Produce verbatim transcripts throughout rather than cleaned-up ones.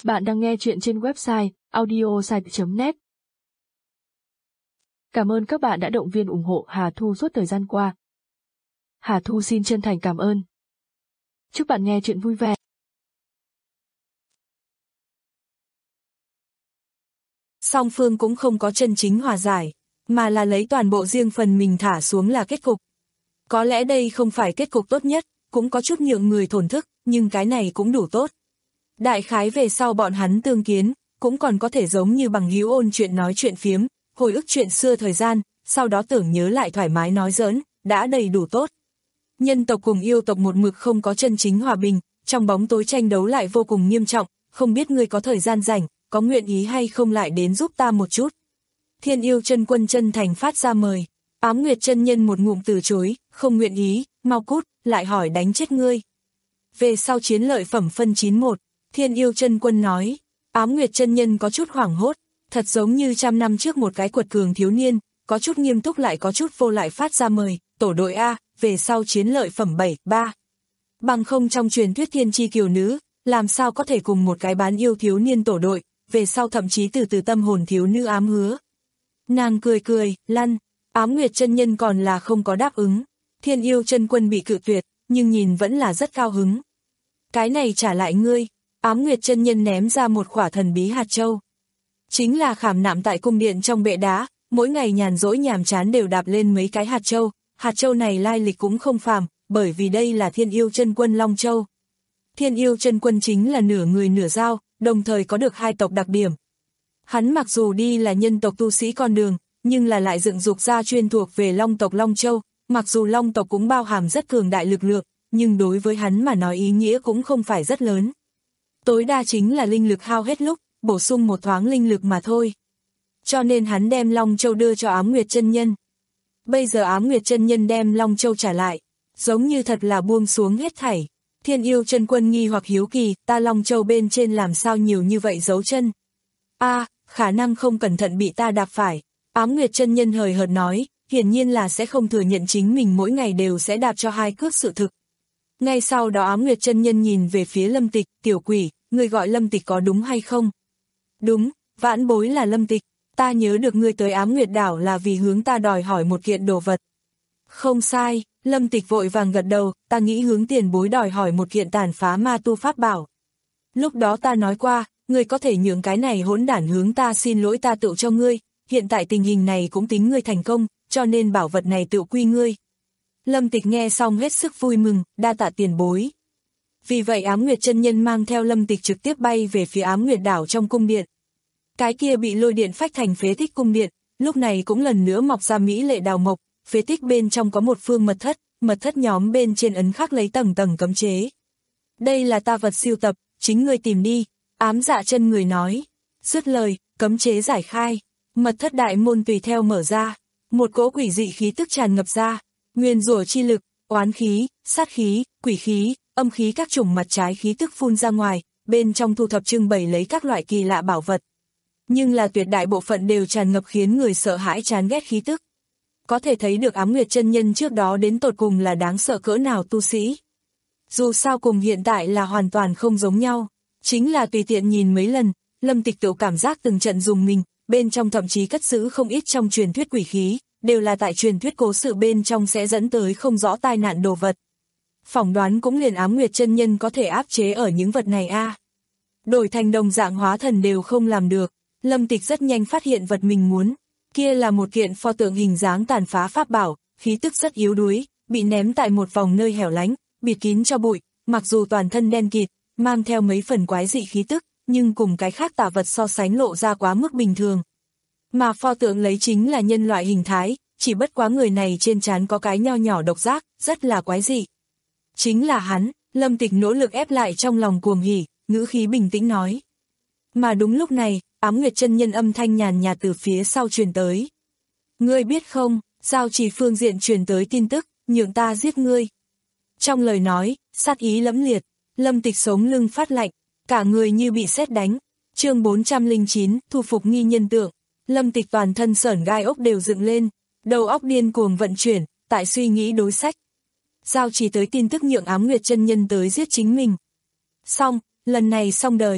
Bạn đang nghe chuyện trên website audiosite chấm net. Cảm ơn các bạn đã động viên ủng hộ Hà Thu suốt thời gian qua. Hà Thu xin chân thành cảm ơn. Chúc bạn nghe chuyện vui vẻ. Song phương cũng không có chân chính hòa giải, mà là lấy toàn bộ riêng phần mình thả xuống là kết cục. Có lẽ đây không phải kết cục tốt nhất, cũng có chút nhượng người thổn thức, nhưng cái này cũng đủ tốt. Đại khái về sau bọn hắn tương kiến, cũng còn có thể giống như bằng hữu ôn chuyện nói chuyện phiếm, hồi ức chuyện xưa thời gian, sau đó tưởng nhớ lại thoải mái nói giỡn, đã đầy đủ tốt. Nhân tộc cùng yêu tộc một mực không có chân chính hòa bình, trong bóng tối tranh đấu lại vô cùng nghiêm trọng, không biết ngươi có thời gian rảnh, có nguyện ý hay không lại đến giúp ta một chút. Thiên Yêu Chân Quân chân thành phát ra mời, Ám Nguyệt chân nhân một ngụm từ chối, không nguyện ý, mau cút, lại hỏi đánh chết ngươi. Về sau chiến lợi phẩm phân chín một, Thiên Yêu Chân Quân nói, Ám Nguyệt chân nhân có chút hoảng hốt, thật giống như trăm năm trước một cái quật cường thiếu niên, có chút nghiêm túc lại có chút vô lại phát ra mời, tổ đội A, về sau chiến lợi phẩm bảy ba. Bằng không trong truyền thuyết thiên chi kiều nữ, làm sao có thể cùng một cái bán yêu thiếu niên tổ đội, về sau thậm chí từ từ tâm hồn thiếu nữ ám hứa. Nàng cười cười, lăn, Ám Nguyệt chân nhân còn là không có đáp ứng, Thiên Yêu Chân Quân bị cự tuyệt, nhưng nhìn vẫn là rất cao hứng. Cái này trả lại ngươi, Ám Nguyệt chân nhân ném ra một quả thần bí hạt châu. Chính là khảm nạm tại cung điện trong bệ đá, mỗi ngày nhàn rỗi nhàm chán đều đạp lên mấy cái hạt châu, hạt châu này lai lịch cũng không phàm, bởi vì đây là Thiên Yêu Chân Quân Long Châu. Thiên Yêu Chân Quân chính là nửa người nửa dao, đồng thời có được hai tộc đặc điểm. Hắn mặc dù đi là nhân tộc tu sĩ con đường, nhưng là lại dựng dục ra chuyên thuộc về Long tộc Long Châu, mặc dù Long tộc cũng bao hàm rất cường đại lực lượng, nhưng đối với hắn mà nói ý nghĩa cũng không phải rất lớn. Tối đa chính là linh lực hao hết lúc, bổ sung một thoáng linh lực mà thôi. Cho nên hắn đem Long Châu đưa cho Ám Nguyệt chân nhân. Bây giờ Ám Nguyệt chân nhân đem Long Châu trả lại, giống như thật là buông xuống hết thảy. Thiên Yêu Chân Quân nghi hoặc hiếu kỳ, ta Long Châu bên trên làm sao nhiều như vậy dấu chân. A, à, khả năng không cẩn thận bị ta đạp phải. Ám Nguyệt chân nhân hời hợt nói, hiển nhiên là sẽ không thừa nhận chính mình mỗi ngày đều sẽ đạp cho hai cước sự thực. Ngay sau đó Ám Nguyệt chân nhân nhìn về phía Lâm Tịch, tiểu quỷ, ngươi gọi Lâm Tịch có đúng hay không? Đúng, vãn bối là Lâm Tịch, ta nhớ được ngươi tới Ám Nguyệt đảo là vì hướng ta đòi hỏi một kiện đồ vật. Không sai, Lâm Tịch vội vàng gật đầu, ta nghĩ hướng tiền bối đòi hỏi một kiện tàn phá ma tu pháp bảo. Lúc đó ta nói qua, ngươi có thể nhường cái này hỗn đản hướng ta xin lỗi ta tự cho ngươi, hiện tại tình hình này cũng tính ngươi thành công, cho nên bảo vật này tự quy ngươi. Lâm Tịch nghe xong hết sức vui mừng, đa tạ tiền bối. Vì vậy Ám Nguyệt chân nhân mang theo Lâm Tịch trực tiếp bay về phía Ám Nguyệt đảo trong cung điện. Cái kia bị lôi điện phách thành phế tích cung điện, lúc này cũng lần nữa mọc ra mỹ lệ đào mộc, phế tích bên trong có một phương mật thất, mật thất nhóm bên trên ấn khắc lấy tầng tầng cấm chế. Đây là ta vật siêu tập, chính ngươi tìm đi, Ám Dạ chân người nói. Dứt lời, cấm chế giải khai, mật thất đại môn tùy theo mở ra, một cỗ quỷ dị khí tức tràn ngập ra, nguyên rủa chi lực, oán khí, sát khí, quỷ khí, âm khí các chủng mặt trái khí tức phun ra ngoài, bên trong thu thập trưng bày lấy các loại kỳ lạ bảo vật. Nhưng là tuyệt đại bộ phận đều tràn ngập khiến người sợ hãi chán ghét khí tức. Có thể thấy được Ám Nguyệt chân nhân trước đó đến tột cùng là đáng sợ cỡ nào tu sĩ. Dù sao cùng hiện tại là hoàn toàn không giống nhau, chính là tùy tiện nhìn mấy lần, Lâm Tịch tự cảm giác từng trận dùng mình, bên trong thậm chí cất giữ không ít trong truyền thuyết quỷ khí, đều là tại truyền thuyết cố sự bên trong sẽ dẫn tới không rõ tai nạn đồ vật. Phỏng đoán cũng liền Ám Nguyệt chân nhân có thể áp chế ở những vật này a. À. Đổi thành đồng dạng hóa thần đều không làm được, Lâm Tịch rất nhanh phát hiện vật mình muốn, kia là một kiện pho tượng hình dáng tàn phá pháp bảo, khí tức rất yếu đuối, bị ném tại một vòng nơi hẻo lánh, bịt kín cho bụi, mặc dù toàn thân đen kịt, mang theo mấy phần quái dị khí tức, nhưng cùng cái khác tà vật so sánh lộ ra quá mức bình thường. Mà pho tượng lấy chính là nhân loại hình thái, chỉ bất quá người này trên trán có cái nho nhỏ độc giác, rất là quái dị. Chính là hắn, Lâm Tịch nỗ lực ép lại trong lòng cuồng hỉ, ngữ khí bình tĩnh nói. Mà đúng lúc này, Ám Nguyệt chân nhân âm thanh nhàn nhạt từ phía sau truyền tới. Ngươi biết không, giao chỉ phương diện truyền tới tin tức, nhượng ta giết ngươi. Trong lời nói, sát ý lẫm liệt, Lâm Tịch sống lưng phát lạnh, cả người như bị sét đánh. Chương bốn trăm lẻ chín, thu phục nghi nhân tượng. Lâm Tịch toàn thân sởn gai ốc đều dựng lên, đầu óc điên cuồng vận chuyển, tại suy nghĩ đối sách. Giao chỉ tới tin tức nhượng Ám Nguyệt chân nhân tới giết chính mình. Xong, lần này xong đời.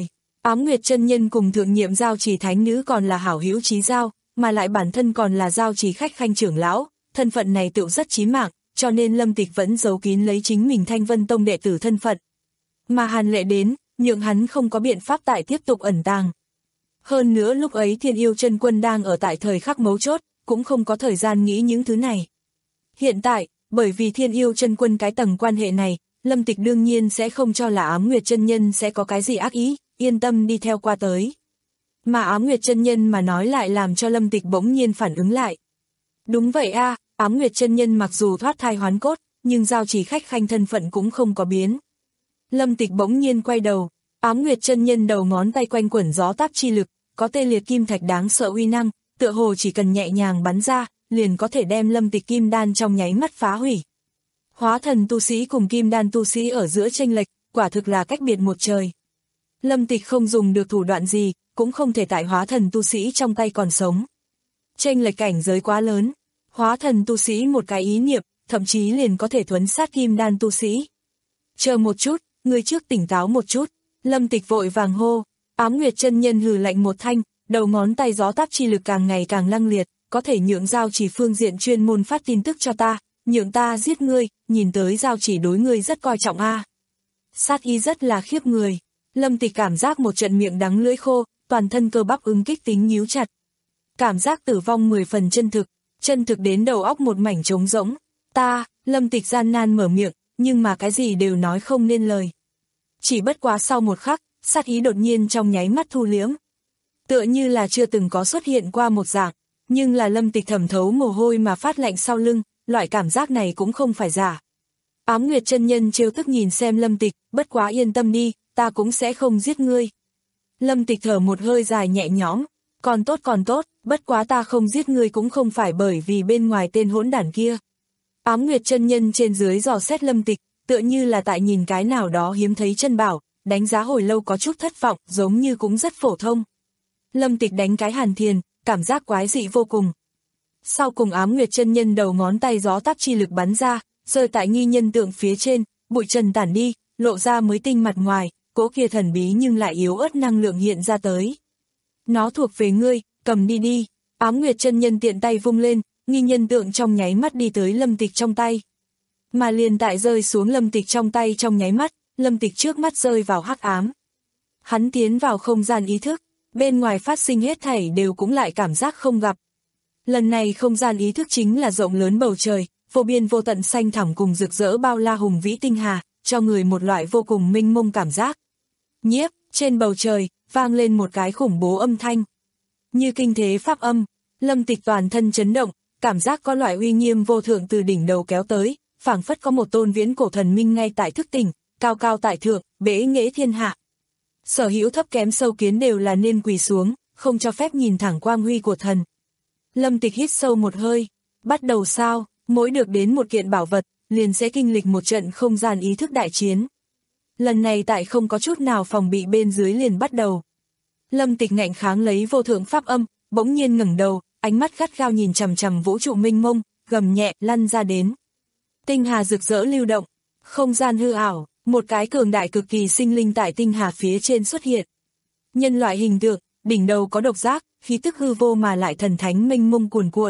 Ám Nguyệt chân nhân cùng thượng nhiệm giao chỉ thánh nữ còn là hảo hữu chí giao, mà lại bản thân còn là giao chỉ khách khanh trưởng lão, thân phận này tựu rất chí mạng, cho nên Lâm Tịch vẫn giấu kín lấy chính mình Thanh Vân Tông đệ tử thân phận. Mà Hàn Lệ đến, nhượng hắn không có biện pháp tại tiếp tục ẩn tàng. Hơn nữa lúc ấy Thiên Yêu Chân Quân đang ở tại thời khắc mấu chốt, cũng không có thời gian nghĩ những thứ này. Hiện tại, bởi vì Thiên Yêu Chân Quân cái tầng quan hệ này, Lâm Tịch đương nhiên sẽ không cho là Ám Nguyệt chân nhân sẽ có cái gì ác ý, yên tâm đi theo qua tới. Mà Ám Nguyệt chân nhân mà nói lại làm cho Lâm Tịch bỗng nhiên phản ứng lại. Đúng vậy a, à, Ám Nguyệt chân nhân mặc dù thoát thai hoán cốt, nhưng giao chỉ khách khanh thân phận cũng không có biến. Lâm Tịch bỗng nhiên quay đầu, Ám Nguyệt chân nhân đầu ngón tay quanh quẩn gió táp chi lực, có tê liệt kim thạch đáng sợ uy năng, tựa hồ chỉ cần nhẹ nhàng bắn ra, liền có thể đem Lâm Tịch kim đan trong nháy mắt phá hủy. Hóa thần tu sĩ cùng kim đan tu sĩ ở giữa chênh lệch, quả thực là cách biệt một trời. Lâm Tịch không dùng được thủ đoạn gì, cũng không thể tại hóa thần tu sĩ trong tay còn sống. Chênh lệch cảnh giới quá lớn, hóa thần tu sĩ một cái ý niệm, thậm chí liền có thể thuấn sát kim đan tu sĩ. Chờ một chút, người trước tỉnh táo một chút, Lâm Tịch vội vàng hô. Ám Nguyệt chân nhân hừ lạnh một thanh, đầu ngón tay gió táp chi lực càng ngày càng lăng liệt, có thể nhượng giao chỉ phương diện chuyên môn phát tin tức cho ta, nhượng ta giết ngươi, nhìn tới giao chỉ đối ngươi rất coi trọng a. À. Sát ý rất là khiếp người, Lâm Tịch cảm giác một trận miệng đắng lưỡi khô, toàn thân cơ bắp ứng kích tính nhíu chặt. Cảm giác tử vong mười phần chân thực, chân thực đến đầu óc một mảnh trống rỗng. Ta, Lâm Tịch gian nan mở miệng, nhưng mà cái gì đều nói không nên lời. Chỉ bất quá sau một khắc, sát ý đột nhiên trong nháy mắt thu liễm. Tựa như là chưa từng có xuất hiện qua một dạng, nhưng là Lâm Tịch thẩm thấu mồ hôi mà phát lạnh sau lưng, loại cảm giác này cũng không phải giả. Ám Nguyệt chân nhân trêu tức nhìn xem Lâm Tịch, bất quá yên tâm đi, ta cũng sẽ không giết ngươi. Lâm Tịch thở một hơi dài nhẹ nhõm, còn tốt còn tốt, bất quá ta không giết ngươi cũng không phải bởi vì bên ngoài tên hỗn đản kia. Ám Nguyệt chân nhân trên dưới dò xét Lâm Tịch, tựa như là tại nhìn cái nào đó hiếm thấy chân bảo, đánh giá hồi lâu có chút thất vọng, giống như cũng rất phổ thông. Lâm Tịch đánh cái hàn thiền, cảm giác quái dị vô cùng. Sau cùng Ám Nguyệt chân nhân đầu ngón tay gió táp chi lực bắn ra, rơi tại nghi nhân tượng phía trên, bụi trần tản đi, lộ ra mới tinh mặt ngoài, cỗ kia thần bí nhưng lại yếu ớt năng lượng hiện ra tới. Nó thuộc về ngươi, cầm đi đi. Ám Nguyệt chân nhân tiện tay vung lên, nghi nhân tượng trong nháy mắt đi tới Lâm Tịch trong tay. Mà liền tại rơi xuống Lâm Tịch trong tay trong nháy mắt, Lâm Tịch trước mắt rơi vào hắc ám. Hắn tiến vào không gian ý thức, bên ngoài phát sinh hết thảy đều cũng lại cảm giác không gặp. Lần này không gian ý thức chính là rộng lớn bầu trời, vô biên vô tận xanh thẳm cùng rực rỡ bao la hùng vĩ tinh hà, cho người một loại vô cùng mênh mông cảm giác. Nhiếp, trên bầu trời, vang lên một cái khủng bố âm thanh. Như kinh thế pháp âm, Lâm Tịch toàn thân chấn động, cảm giác có loại uy nghiêm vô thượng từ đỉnh đầu kéo tới, phảng phất có một tôn viễn cổ thần minh ngay tại thức tỉnh, cao cao tại thượng, bế nghệ thiên hạ. Sở hữu thấp kém sâu kiến đều là nên quỳ xuống, không cho phép nhìn thẳng quang huy của thần. Lâm Tịch hít sâu một hơi, bắt đầu sao, mỗi được đến một kiện bảo vật, liền sẽ kinh lịch một trận không gian ý thức đại chiến. Lần này tại không có chút nào phòng bị bên dưới liền bắt đầu. Lâm Tịch ngạnh kháng lấy vô thượng pháp âm, bỗng nhiên ngẩng đầu, ánh mắt gắt gao nhìn chằm chằm vũ trụ mênh mông, gầm nhẹ lăn ra đến. Tinh hà rực rỡ lưu động, không gian hư ảo, một cái cường đại cực kỳ sinh linh tại tinh hà phía trên xuất hiện. Nhân loại hình tượng, đỉnh đầu có độc giác, khí tức hư vô mà lại thần thánh mênh mông cuồn cuộn.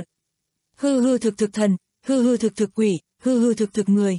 Hư hư thực thực thần, hư hư thực thực quỷ, hư hư thực thực người.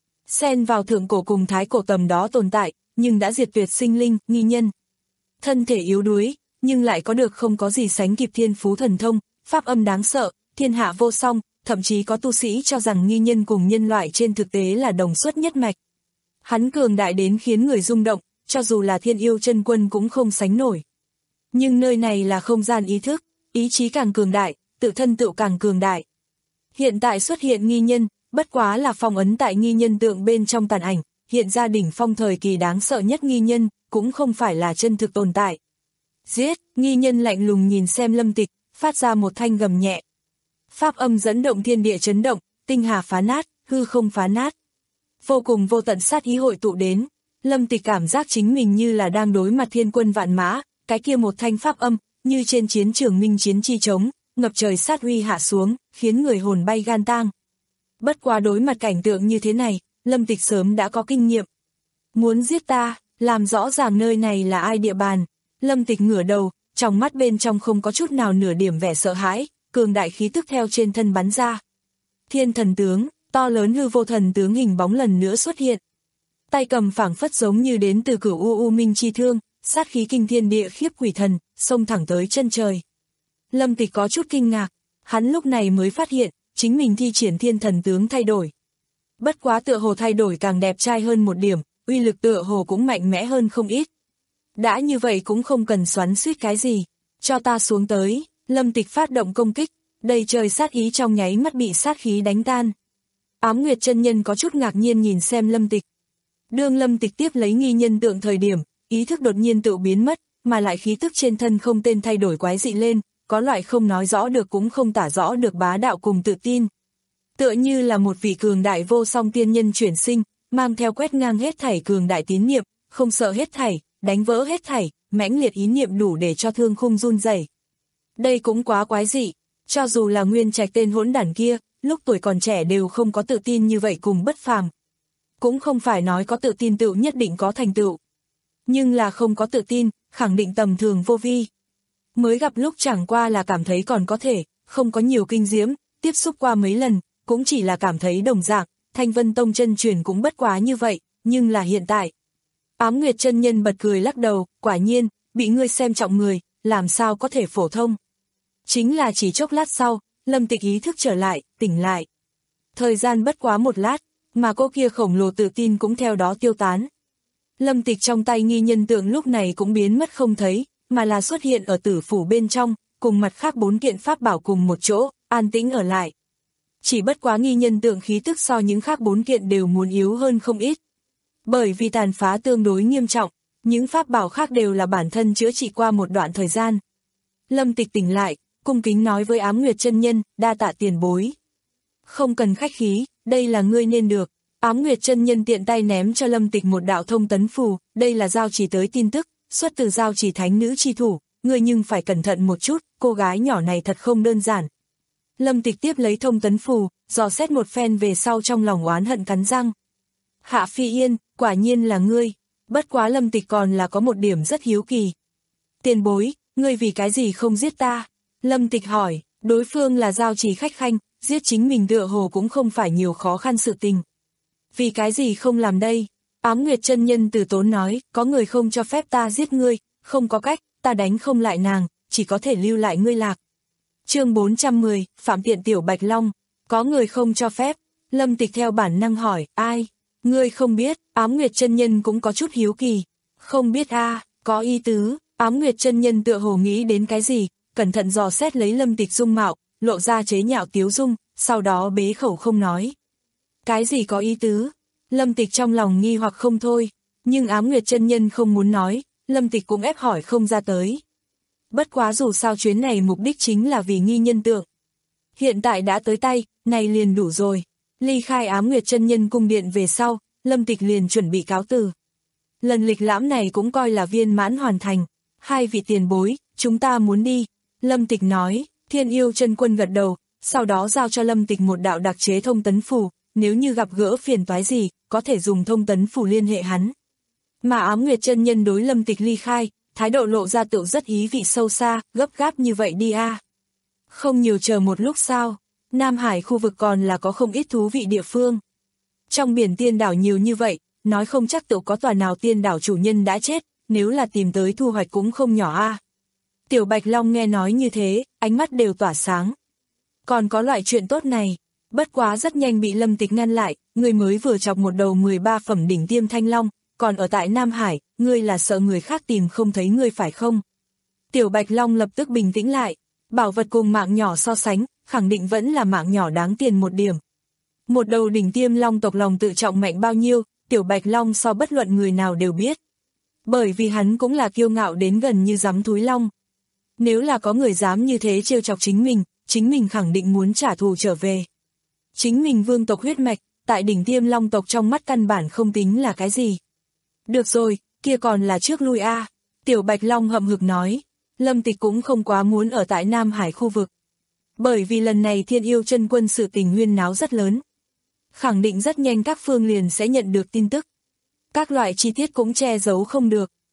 Xen vào thượng cổ cùng thái cổ tầm đó tồn tại, nhưng đã diệt tuyệt sinh linh, nghi nhân. Thân thể yếu đuối, nhưng lại có được không có gì sánh kịp thiên phú thần thông, pháp âm đáng sợ, thiên hạ vô song, thậm chí có tu sĩ cho rằng nghi nhân cùng nhân loại trên thực tế là đồng xuất nhất mạch. Hắn cường đại đến khiến người rung động, cho dù là Thiên Yêu Chân Quân cũng không sánh nổi. Nhưng nơi này là không gian ý thức, ý chí càng cường đại, tự thân tự càng cường đại. Hiện tại xuất hiện nghi nhân, bất quá là phong ấn tại nghi nhân tượng bên trong tàn ảnh, hiện ra đỉnh phong thời kỳ đáng sợ nhất nghi nhân, cũng không phải là chân thực tồn tại. Giết, nghi nhân lạnh lùng nhìn xem Lâm Tịch, phát ra một thanh gầm nhẹ. Pháp âm dẫn động thiên địa chấn động, tinh hà phá nát, hư không phá nát. Vô cùng vô tận sát ý hội tụ đến, Lâm Tịch cảm giác chính mình như là đang đối mặt thiên quân vạn mã, cái kia một thanh pháp âm, như trên chiến trường minh chiến chi trống, ngập trời sát uy hạ xuống, khiến người hồn bay gan tang. Bất quá đối mặt cảnh tượng như thế này, Lâm Tịch sớm đã có kinh nghiệm. Muốn giết ta, làm rõ ràng nơi này là ai địa bàn, Lâm Tịch ngửa đầu, trong mắt bên trong không có chút nào nửa điểm vẻ sợ hãi, cường đại khí tức theo trên thân bắn ra. Thiên thần tướng, to lớn hư vô thần tướng hình bóng lần nữa xuất hiện. Tay cầm phảng phất giống như đến từ cửu u u minh chi thương, sát khí kinh thiên địa khiếp quỷ thần, xông thẳng tới chân trời. Lâm Tịch có chút kinh ngạc, hắn lúc này mới phát hiện, chính mình thi triển thiên thần tướng thay đổi. Bất quá tựa hồ thay đổi càng đẹp trai hơn một điểm, uy lực tựa hồ cũng mạnh mẽ hơn không ít. Đã như vậy cũng không cần xoắn xuýt cái gì, cho ta xuống tới. Lâm Tịch phát động công kích, đầy trời sát ý trong nháy mắt bị sát khí đánh tan. Ám Nguyệt chân nhân có chút ngạc nhiên nhìn xem Lâm Tịch. Đương Lâm Tịch tiếp lấy nghi nhân tượng thời điểm, ý thức đột nhiên tự biến mất, mà lại khí tức trên thân không tên thay đổi quái dị lên, có loại không nói rõ được cũng không tả rõ được bá đạo cùng tự tin. Tựa như là một vị cường đại vô song tiên nhân chuyển sinh, mang theo quét ngang hết thảy cường đại tín niệm, không sợ hết thảy, đánh vỡ hết thảy, mãnh liệt ý niệm đủ để cho thương khung run rẩy. Đây cũng quá quái dị, cho dù là Nguyên Trạch tên hỗn đản kia, lúc tuổi còn trẻ đều không có tự tin như vậy cùng bất phàm. Cũng không phải nói có tự tin tựu nhất định có thành tựu. Nhưng là không có tự tin, khẳng định tầm thường vô vi. Mới gặp lúc chẳng qua là cảm thấy còn có thể, không có nhiều kinh diễm, tiếp xúc qua mấy lần, cũng chỉ là cảm thấy đồng dạng, Thanh Vân Tông chân truyền cũng bất quá như vậy, nhưng là hiện tại. Ám Nguyệt chân nhân bật cười lắc đầu, quả nhiên, bị ngươi xem trọng người, làm sao có thể phổ thông. Chính là chỉ chốc lát sau, Lâm Tịch ý thức trở lại, tỉnh lại. Thời gian bất quá một lát, mà cô kia khổng lồ tự tin cũng theo đó tiêu tán. Lâm Tịch trong tay nghi nhân tượng lúc này cũng biến mất không thấy, mà là xuất hiện ở tử phủ bên trong, cùng mặt khác bốn kiện pháp bảo cùng một chỗ, an tĩnh ở lại. Chỉ bất quá nghi nhân tượng khí tức so những khác bốn kiện đều muốn yếu hơn không ít. Bởi vì tàn phá tương đối nghiêm trọng, những pháp bảo khác đều là bản thân chữa trị qua một đoạn thời gian. Lâm Tịch tỉnh lại, cung kính nói với Ám Nguyệt chân nhân, đa tạ tiền bối. Không cần khách khí, đây là ngươi nên được. Ám Nguyệt chân nhân tiện tay ném cho Lâm Tịch một đạo thông tấn phù, đây là giao chỉ tới tin tức, xuất từ giao chỉ thánh nữ chi thủ, ngươi nhưng phải cẩn thận một chút, cô gái nhỏ này thật không đơn giản. Lâm Tịch tiếp lấy thông tấn phù, dò xét một phen về sau trong lòng oán hận cắn răng. Hạ Phi Yên, quả nhiên là ngươi, bất quá Lâm Tịch còn là có một điểm rất hiếu kỳ. Tiền bối, ngươi vì cái gì không giết ta? Lâm Tịch hỏi, đối phương là giao chỉ khách khanh, giết chính mình tựa hồ cũng không phải nhiều khó khăn sự tình. Vì cái gì không làm đây? Ám Nguyệt chân nhân từ tốn nói, có người không cho phép ta giết ngươi, không có cách, ta đánh không lại nàng, chỉ có thể lưu lại ngươi lạc. Chương bốn trăm mười, Phạm Tiện Tiểu Bạch Long, có người không cho phép. Lâm Tịch theo bản năng hỏi, ai? Ngươi không biết. Ám Nguyệt chân nhân cũng có chút hiếu kỳ. Không biết a, à, có ý tứ. Ám Nguyệt chân nhân tựa hồ nghĩ đến cái gì, cẩn thận dò xét lấy Lâm Tịch dung mạo, lộ ra chế nhạo tiếu dung, sau đó bế khẩu không nói. Cái gì có ý tứ? Lâm Tịch trong lòng nghi hoặc không thôi, nhưng Ám Nguyệt chân nhân không muốn nói, Lâm Tịch cũng ép hỏi không ra tới. Bất quá dù sao chuyến này mục đích chính là vì nghi nhân tượng. Hiện tại đã tới tay, này liền đủ rồi. Ly khai Ám Nguyệt chân nhân cung điện về sau, Lâm Tịch liền chuẩn bị cáo từ. Lần lịch lãm này cũng coi là viên mãn hoàn thành. Hai vị tiền bối, chúng ta muốn đi. Lâm Tịch nói, Thiên Yêu chân quân gật đầu, sau đó giao cho Lâm Tịch một đạo đặc chế thông tấn phù, nếu như gặp gỡ phiền toái gì, có thể dùng thông tấn phù liên hệ hắn. Mà Ám Nguyệt chân nhân đối Lâm Tịch ly khai, thái độ lộ ra tựu rất ý vị sâu xa, gấp gáp như vậy đi a. À. Không nhiều chờ một lúc sao, Nam Hải khu vực còn là có không ít thú vị địa phương. Trong biển tiên đảo nhiều như vậy, nói không chắc tựu có tòa nào tiên đảo chủ nhân đã chết, nếu là tìm tới thu hoạch cũng không nhỏ a. À. Tiểu Bạch Long nghe nói như thế, ánh mắt đều tỏa sáng. Còn có loại chuyện tốt này, bất quá rất nhanh bị Lâm Tịch ngăn lại, người mới vừa chọc một đầu mười ba phẩm đỉnh tiêm thanh long, còn ở tại Nam Hải, ngươi là sợ người khác tìm không thấy ngươi phải không? Tiểu Bạch Long lập tức bình tĩnh lại, bảo vật cùng mạng nhỏ so sánh, khẳng định vẫn là mạng nhỏ đáng tiền một điểm. Một đầu đỉnh tiêm long tộc lòng tự trọng mạnh bao nhiêu, Tiểu Bạch Long so bất luận người nào đều biết. Bởi vì hắn cũng là kiêu ngạo đến gần như dám thúi long. Nếu là có người dám như thế trêu chọc chính mình, chính mình khẳng định muốn trả thù trở về. Chính mình vương tộc huyết mạch, tại đỉnh tiêm long tộc trong mắt căn bản không tính là cái gì. Được rồi, kia còn là trước lui a. Tiểu Bạch Long hậm hực nói, Lâm Tịch cũng không quá muốn ở tại Nam Hải khu vực. Bởi vì lần này Thiên Yêu chân quân sự tình huyên náo rất lớn. Khẳng định rất nhanh các phương liền sẽ nhận được tin tức. Các loại chi tiết cũng che giấu không được.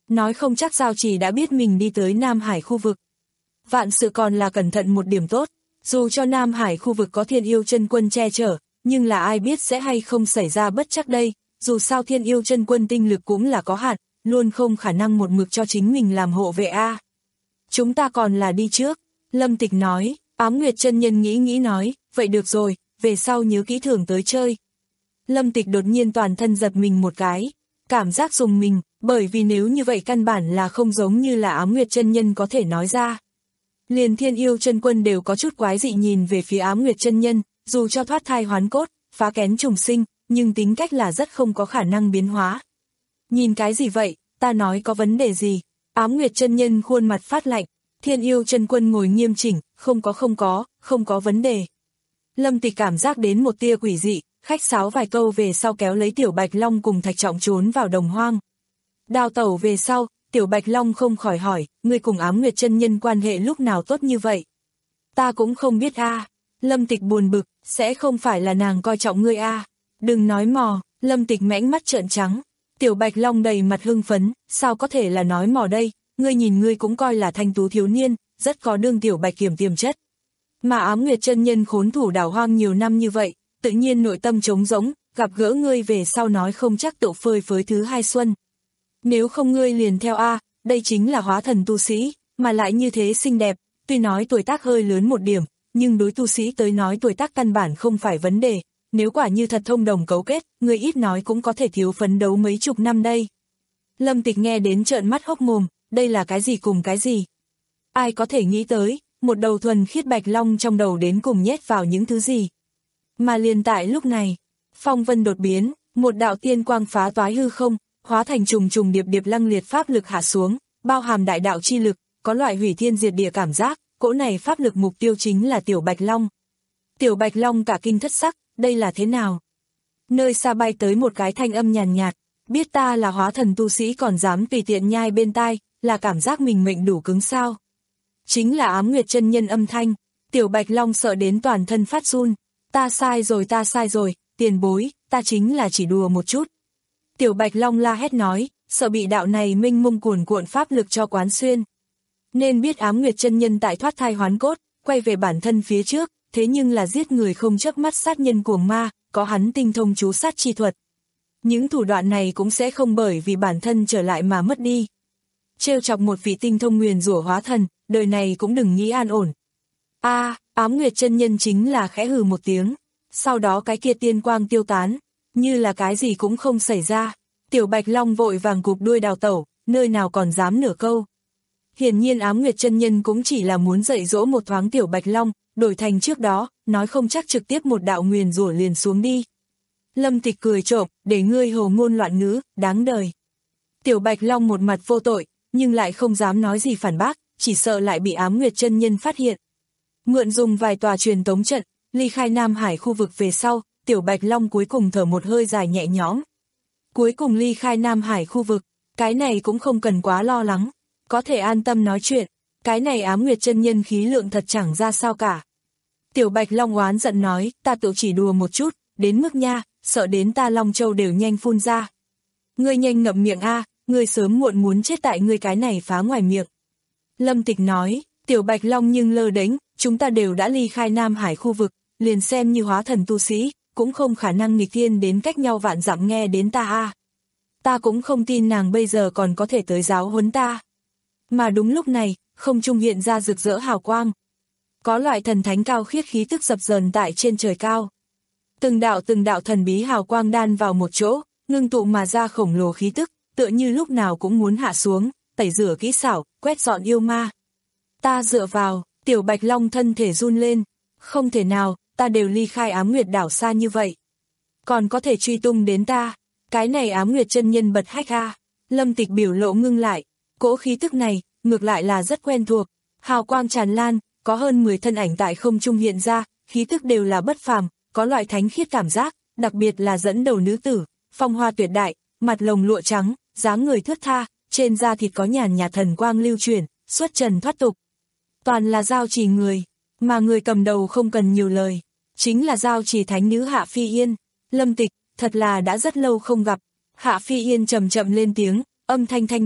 nói không chắc Giao Chỉ đã biết mình đi tới Nam Hải khu vực. Vạn sự còn là cẩn thận một điểm tốt, dù cho Nam Hải khu vực có Thiên Yêu Chân Quân che chở, nhưng là ai biết sẽ hay không xảy ra bất trắc đây, dù sao Thiên Yêu Chân Quân tinh lực cũng là có hạn, luôn không khả năng một mực cho chính mình làm hộ vệ a. Chúng ta còn là đi trước, Lâm Tịch nói. Ám Nguyệt chân nhân nghĩ nghĩ nói, vậy được rồi, về sau nhớ kỹ thường tới chơi. Lâm Tịch đột nhiên toàn thân giật mình một cái, cảm giác rùng mình, bởi vì nếu như vậy căn bản là không giống như là Ám Nguyệt chân nhân có thể nói ra. Liền Thiên Yêu Chân Quân đều có chút quái dị nhìn về phía Ám Nguyệt chân nhân, dù cho thoát thai hoán cốt, phá kén trùng sinh, nhưng tính cách là rất không có khả năng biến hóa. Nhìn cái gì vậy, ta nói có vấn đề gì? Ám Nguyệt chân nhân khuôn mặt phát lạnh. Thiên Yêu Chân Quân ngồi nghiêm chỉnh, không có không có, không có vấn đề. Lâm Tịch cảm giác đến một tia quỷ dị, khách sáo vài câu về sau kéo lấy Tiểu Bạch Long cùng Thạch Trọng trốn vào đồng hoang. Đào tẩu về sau, Tiểu Bạch Long không khỏi hỏi, ngươi cùng Ám Nguyệt chân nhân quan hệ lúc nào tốt như vậy? Ta cũng không biết a. À. Lâm Tịch buồn bực, sẽ không phải là nàng coi trọng ngươi a. À. Đừng nói mò, Lâm Tịch mẽnh mắt trợn trắng. Tiểu Bạch Long đầy mặt hưng phấn, sao có thể là nói mò đây? Ngươi nhìn ngươi cũng coi là thanh tú thiếu niên, rất có đương tiểu bạch kiểm tiềm chất. Mà Ám Nguyệt chân nhân khốn thủ đảo hoang nhiều năm như vậy, tự nhiên nội tâm trống rỗng, gặp gỡ ngươi về sau nói không chắc tự phơi phới thứ hai xuân. Nếu không ngươi liền theo a, đây chính là hóa thần tu sĩ, mà lại như thế xinh đẹp, tuy nói tuổi tác hơi lớn một điểm, nhưng đối tu sĩ tới nói tuổi tác căn bản không phải vấn đề, nếu quả như thật thông đồng cấu kết, ngươi ít nói cũng có thể thiếu phấn đấu mấy chục năm đây. Lâm Tịch nghe đến trợn mắt hốc mồm. Đây là cái gì cùng cái gì? Ai có thể nghĩ tới, một đầu thuần khiết bạch long trong đầu đến cùng nhét vào những thứ gì? Mà liền tại lúc này, phong vân đột biến, một đạo tiên quang phá toái hư không, hóa thành trùng trùng điệp điệp lăng liệt pháp lực hạ xuống, bao hàm đại đạo chi lực, có loại hủy thiên diệt địa cảm giác, cỗ này pháp lực mục tiêu chính là Tiểu Bạch Long. Tiểu Bạch Long cả kinh thất sắc, đây là thế nào? Nơi xa bay tới một cái thanh âm nhàn nhạt, biết ta là hóa thần tu sĩ còn dám tùy tiện nhai bên tai, là cảm giác mình mệnh đủ cứng sao. Chính là Ám Nguyệt chân nhân âm thanh, Tiểu Bạch Long sợ đến toàn thân phát run, ta sai rồi ta sai rồi, tiền bối, ta chính là chỉ đùa một chút. Tiểu Bạch Long la hét nói, sợ bị đạo này minh mông cuồn cuộn pháp lực cho quán xuyên. Nên biết Ám Nguyệt chân nhân tại thoát thai hoán cốt, quay về bản thân phía trước, thế nhưng là giết người không chớp mắt sát nhân cuồng ma, có hắn tinh thông chú sát chi thuật. Những thủ đoạn này cũng sẽ không bởi vì bản thân trở lại mà mất đi. Trêu chọc một vị tinh thông nguyền rủa hóa thần, đời này cũng đừng nghĩ an ổn. A, à, Ám Nguyệt chân nhân chính là khẽ hừ một tiếng, sau đó cái kia tiên quang tiêu tán, như là cái gì cũng không xảy ra. Tiểu Bạch Long vội vàng cụp đuôi đào tẩu, nơi nào còn dám nửa câu. Hiển nhiên Ám Nguyệt chân nhân cũng chỉ là muốn dạy dỗ một thoáng Tiểu Bạch Long, đổi thành trước đó, nói không chắc trực tiếp một đạo nguyền rủa liền xuống đi. Lâm Tịch cười trộm, để ngươi hồ ngôn loạn ngữ, đáng đời. Tiểu Bạch Long một mặt vô tội, nhưng lại không dám nói gì phản bác, chỉ sợ lại bị Ám Nguyệt chân nhân phát hiện. Mượn dùng vài tòa truyền tống trận, ly khai Nam Hải khu vực về sau, Tiểu Bạch Long cuối cùng thở một hơi dài nhẹ nhõm. Cuối cùng ly khai Nam Hải khu vực, cái này cũng không cần quá lo lắng, có thể an tâm nói chuyện, cái này Ám Nguyệt chân nhân khí lượng thật chẳng ra sao cả. Tiểu Bạch Long oán giận nói, ta tự chỉ đùa một chút, đến mức nha, sợ đến ta Long Châu đều nhanh phun ra. Ngươi nhanh ngậm miệng a, ngươi sớm muộn muốn chết tại ngươi cái này phá ngoài miệng. Lâm Tịch nói, Tiểu Bạch Long nhưng lơ đánh, chúng ta đều đã ly khai Nam Hải khu vực, liền xem như hóa thần tu sĩ, cũng không khả năng nghịch thiên đến cách nhau vạn dặm nghe đến ta a. Ta cũng không tin nàng bây giờ còn có thể tới giáo huấn ta. Mà đúng lúc này, không trung hiện ra rực rỡ hào quang. Có loại thần thánh cao khiết khí tức dập dờn tại trên trời cao. Từng đạo từng đạo thần bí hào quang đan vào một chỗ, ngưng tụ mà ra khổng lồ khí tức, tựa như lúc nào cũng muốn hạ xuống, tẩy rửa kỹ xảo, quét dọn yêu ma. Ta dựa vào, Tiểu Bạch Long thân thể run lên, không thể nào, ta đều ly khai Ám Nguyệt đảo xa như vậy. Còn có thể truy tung đến ta, cái này Ám Nguyệt chân nhân bật hách a. Lâm Tịch biểu lộ ngưng lại, cỗ khí tức này, ngược lại là rất quen thuộc, hào quang tràn lan, có hơn mười thân ảnh tại không trung hiện ra, khí tức đều là bất phàm, có loại thánh khiết cảm giác, đặc biệt là dẫn đầu nữ tử, phong hoa tuyệt đại, mặt lồng lụa trắng, dáng người thướt tha, trên da thịt có nhàn nhạt thần quang lưu chuyển, xuất trần thoát tục. Toàn là Giao Chỉ người, mà người cầm đầu không cần nhiều lời, chính là Giao Chỉ thánh nữ Hạ Phi Yên. Lâm Tịch, thật là đã rất lâu không gặp. Hạ Phi Yên chậm chậm lên tiếng, âm thanh thanh đạm,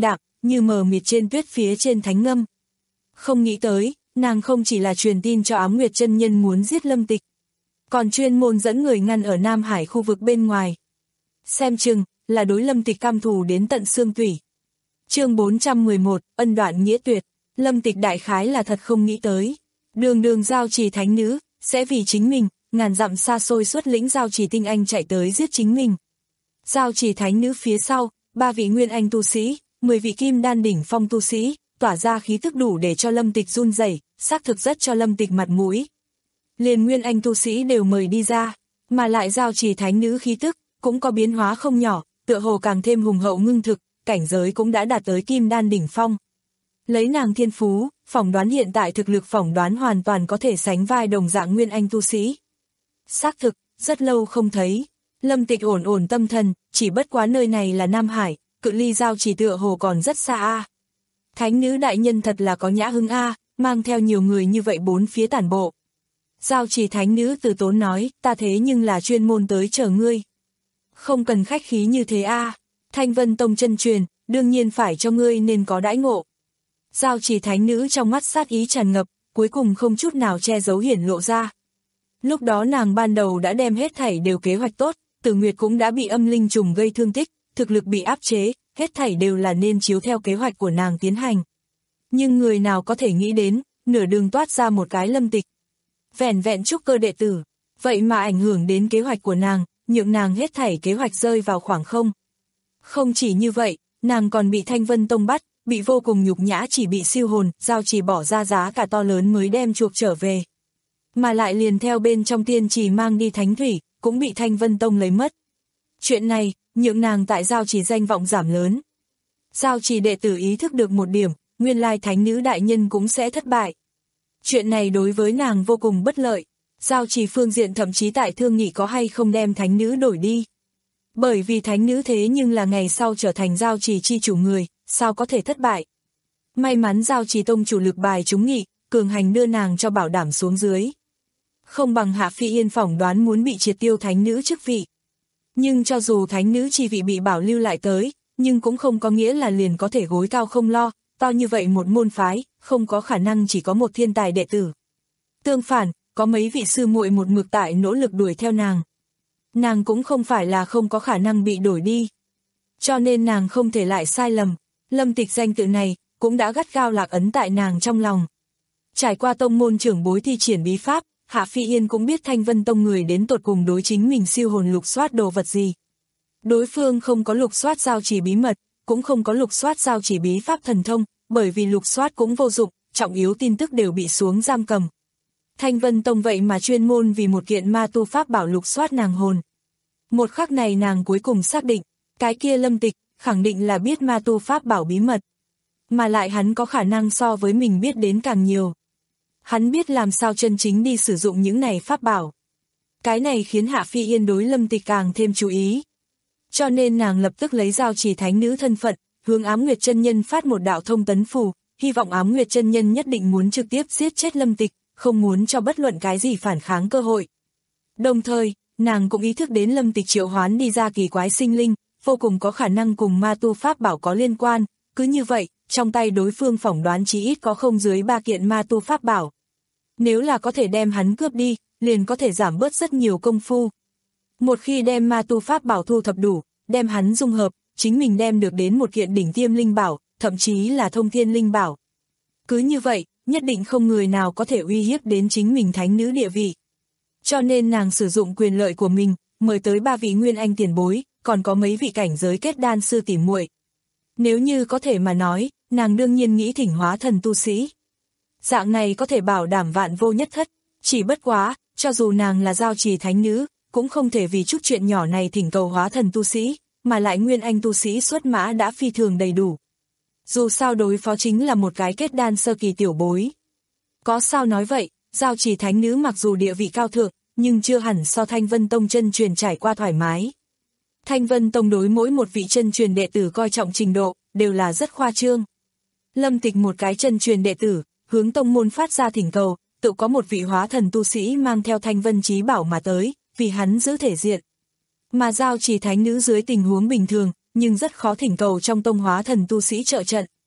như mờ mịt trên tuyết phía trên thánh ngâm. Không nghĩ tới, nàng không chỉ là truyền tin cho Ám Nguyệt chân nhân muốn giết Lâm Tịch, còn chuyên môn dẫn người ngăn ở Nam Hải khu vực bên ngoài. Xem chừng, là đối Lâm Tịch cam thù đến tận xương tủy. Chương bốn trăm mười một, ân đoạn nghĩa tuyệt. Lâm Tịch đại khái là thật không nghĩ tới. Đường đường giao trì thánh nữ, sẽ vì chính mình, ngàn dặm xa xôi xuất lĩnh giao trì tinh anh chạy tới giết chính mình. Giao trì thánh nữ phía sau, ba vị nguyên anh tu sĩ, mười vị kim đan đỉnh phong tu sĩ, tỏa ra khí thức đủ để cho Lâm Tịch run rẩy, xác thực rất cho Lâm Tịch mặt mũi. Liền nguyên anh tu sĩ đều mời đi ra, mà lại giao trì thánh nữ khí tức, cũng có biến hóa không nhỏ, tựa hồ càng thêm hùng hậu ngưng thực, cảnh giới cũng đã đạt tới kim đan đỉnh phong. Lấy nàng thiên phú, phỏng đoán hiện tại thực lực phỏng đoán hoàn toàn có thể sánh vai đồng dạng nguyên anh tu sĩ. Xác thực, rất lâu không thấy, Lâm Tịch ổn ổn tâm thần, chỉ bất quá nơi này là Nam Hải, cự ly giao trì tựa hồ còn rất xa a. Thánh nữ đại nhân thật là có nhã hứng a, mang theo nhiều người như vậy bốn phía tản bộ. Giao trì thánh nữ từ tốn nói, ta thế nhưng là chuyên môn tới chờ ngươi. Không cần khách khí như thế a, Thanh Vân Tông chân truyền, đương nhiên phải cho ngươi nên có đãi ngộ. Giao trì thánh nữ trong mắt sát ý tràn ngập, cuối cùng không chút nào che giấu hiển lộ ra. Lúc đó nàng ban đầu đã đem hết thảy đều kế hoạch tốt, Tử Nguyệt cũng đã bị âm linh trùng gây thương tích, thực lực bị áp chế, hết thảy đều là nên chiếu theo kế hoạch của nàng tiến hành. Nhưng người nào có thể nghĩ đến, nửa đường toát ra một cái Lâm Tịch. Vẻn vẹn trúc cơ đệ tử, vậy mà ảnh hưởng đến kế hoạch của nàng, nhượng nàng hết thảy kế hoạch rơi vào khoảng không. Không chỉ như vậy, nàng còn bị Thanh Vân Tông bắt, bị vô cùng nhục nhã, chỉ bị siêu hồn, giao chỉ bỏ ra giá cả to lớn mới đem chuộc trở về. Mà lại liền theo bên trong tiên trì mang đi thánh thủy, cũng bị Thanh Vân Tông lấy mất. Chuyện này, nhượng nàng tại giao trì danh vọng giảm lớn. Giao trì đệ tử ý thức được một điểm, nguyên lai thánh nữ đại nhân cũng sẽ thất bại. Chuyện này đối với nàng vô cùng bất lợi, giao trì phương diện thậm chí tại thương nghị có hay không đem thánh nữ đổi đi. Bởi vì thánh nữ thế nhưng là ngày sau trở thành giao trì chi chủ người, sao có thể thất bại. May mắn giao trì tông chủ lực bài trúng nghị, cường hành đưa nàng cho bảo đảm xuống dưới. Không bằng Hạ Phi Yên phỏng đoán muốn bị triệt tiêu thánh nữ chức vị. Nhưng cho dù thánh nữ chi vị bị bảo lưu lại tới, nhưng cũng không có nghĩa là liền có thể gối cao không lo, to như vậy một môn phái, không có khả năng chỉ có một thiên tài đệ tử. Tương phản, có mấy vị sư muội một mực tại nỗ lực đuổi theo nàng. Nàng cũng không phải là không có khả năng bị đổi đi. Cho nên nàng không thể lại sai lầm, Lâm Tịch danh tự này, cũng đã gắt gao lạc ấn tại nàng trong lòng. Trải qua tông môn trưởng bối thi triển bí pháp, Hạ Phi Yên cũng biết Thanh Vân Tông người đến tột cùng đối chính mình siêu hồn lục soát đồ vật gì. Đối phương không có lục soát giao chỉ bí mật, cũng không có lục soát giao chỉ bí pháp thần thông, bởi vì lục soát cũng vô dụng, trọng yếu tin tức đều bị xuống giam cầm. Thanh Vân Tông vậy mà chuyên môn vì một kiện ma tu pháp bảo lục soát nàng hồn. Một khắc này nàng cuối cùng xác định, cái kia Lâm Tịch, khẳng định là biết ma tu pháp bảo bí mật. Mà lại hắn có khả năng so với mình biết đến càng nhiều. Hắn biết làm sao chân chính đi sử dụng những này pháp bảo. Cái này khiến Hạ Phi Yên đối Lâm Tịch càng thêm chú ý. Cho nên nàng lập tức lấy giao chỉ thánh nữ thân phận, hướng Ám Nguyệt chân nhân phát một đạo thông tấn phù, hy vọng Ám Nguyệt chân nhân nhất định muốn trực tiếp giết chết Lâm Tịch, không muốn cho bất luận cái gì phản kháng cơ hội. Đồng thời, nàng cũng ý thức đến Lâm Tịch triệu hoán đi ra kỳ quái sinh linh, vô cùng có khả năng cùng ma tu pháp bảo có liên quan, cứ như vậy, trong tay đối phương phỏng đoán chí ít có không dưới ba kiện ma tu pháp bảo. Nếu là có thể đem hắn cướp đi, liền có thể giảm bớt rất nhiều công phu. Một khi đem ma tu pháp bảo thu thập đủ, đem hắn dung hợp, chính mình đem được đến một kiện đỉnh tiêm linh bảo, thậm chí là thông thiên linh bảo. Cứ như vậy, nhất định không người nào có thể uy hiếp đến chính mình thánh nữ địa vị. Cho nên nàng sử dụng quyền lợi của mình, mời tới ba vị nguyên anh tiền bối, còn có mấy vị cảnh giới kết đan sư tỉ muội. Nếu như có thể mà nói, nàng đương nhiên nghĩ thỉnh hóa thần tu sĩ. Dạng này có thể bảo đảm vạn vô nhất thất, chỉ bất quá, cho dù nàng là giao trì thánh nữ, cũng không thể vì chút chuyện nhỏ này thỉnh cầu hóa thần tu sĩ, mà lại nguyên anh tu sĩ xuất mã đã phi thường đầy đủ. Dù sao đối phó chính là một cái kết đan sơ kỳ tiểu bối. Có sao nói vậy, giao trì thánh nữ mặc dù địa vị cao thượng, nhưng chưa hẳn so Thanh Vân Tông chân truyền trải qua thoải mái. Thanh Vân Tông đối mỗi một vị chân truyền đệ tử coi trọng trình độ, đều là rất khoa trương. Lâm Tịch một cái chân truyền đệ tử, hướng tông môn phát ra thỉnh cầu, tự có một vị hóa thần tu sĩ mang theo Thanh Vân Chí Bảo mà tới, vì hắn giữ thể diện. Mà giao trì thánh nữ dưới tình huống bình thường, nhưng rất khó thỉnh cầu trong tông hóa thần tu sĩ trợ trận.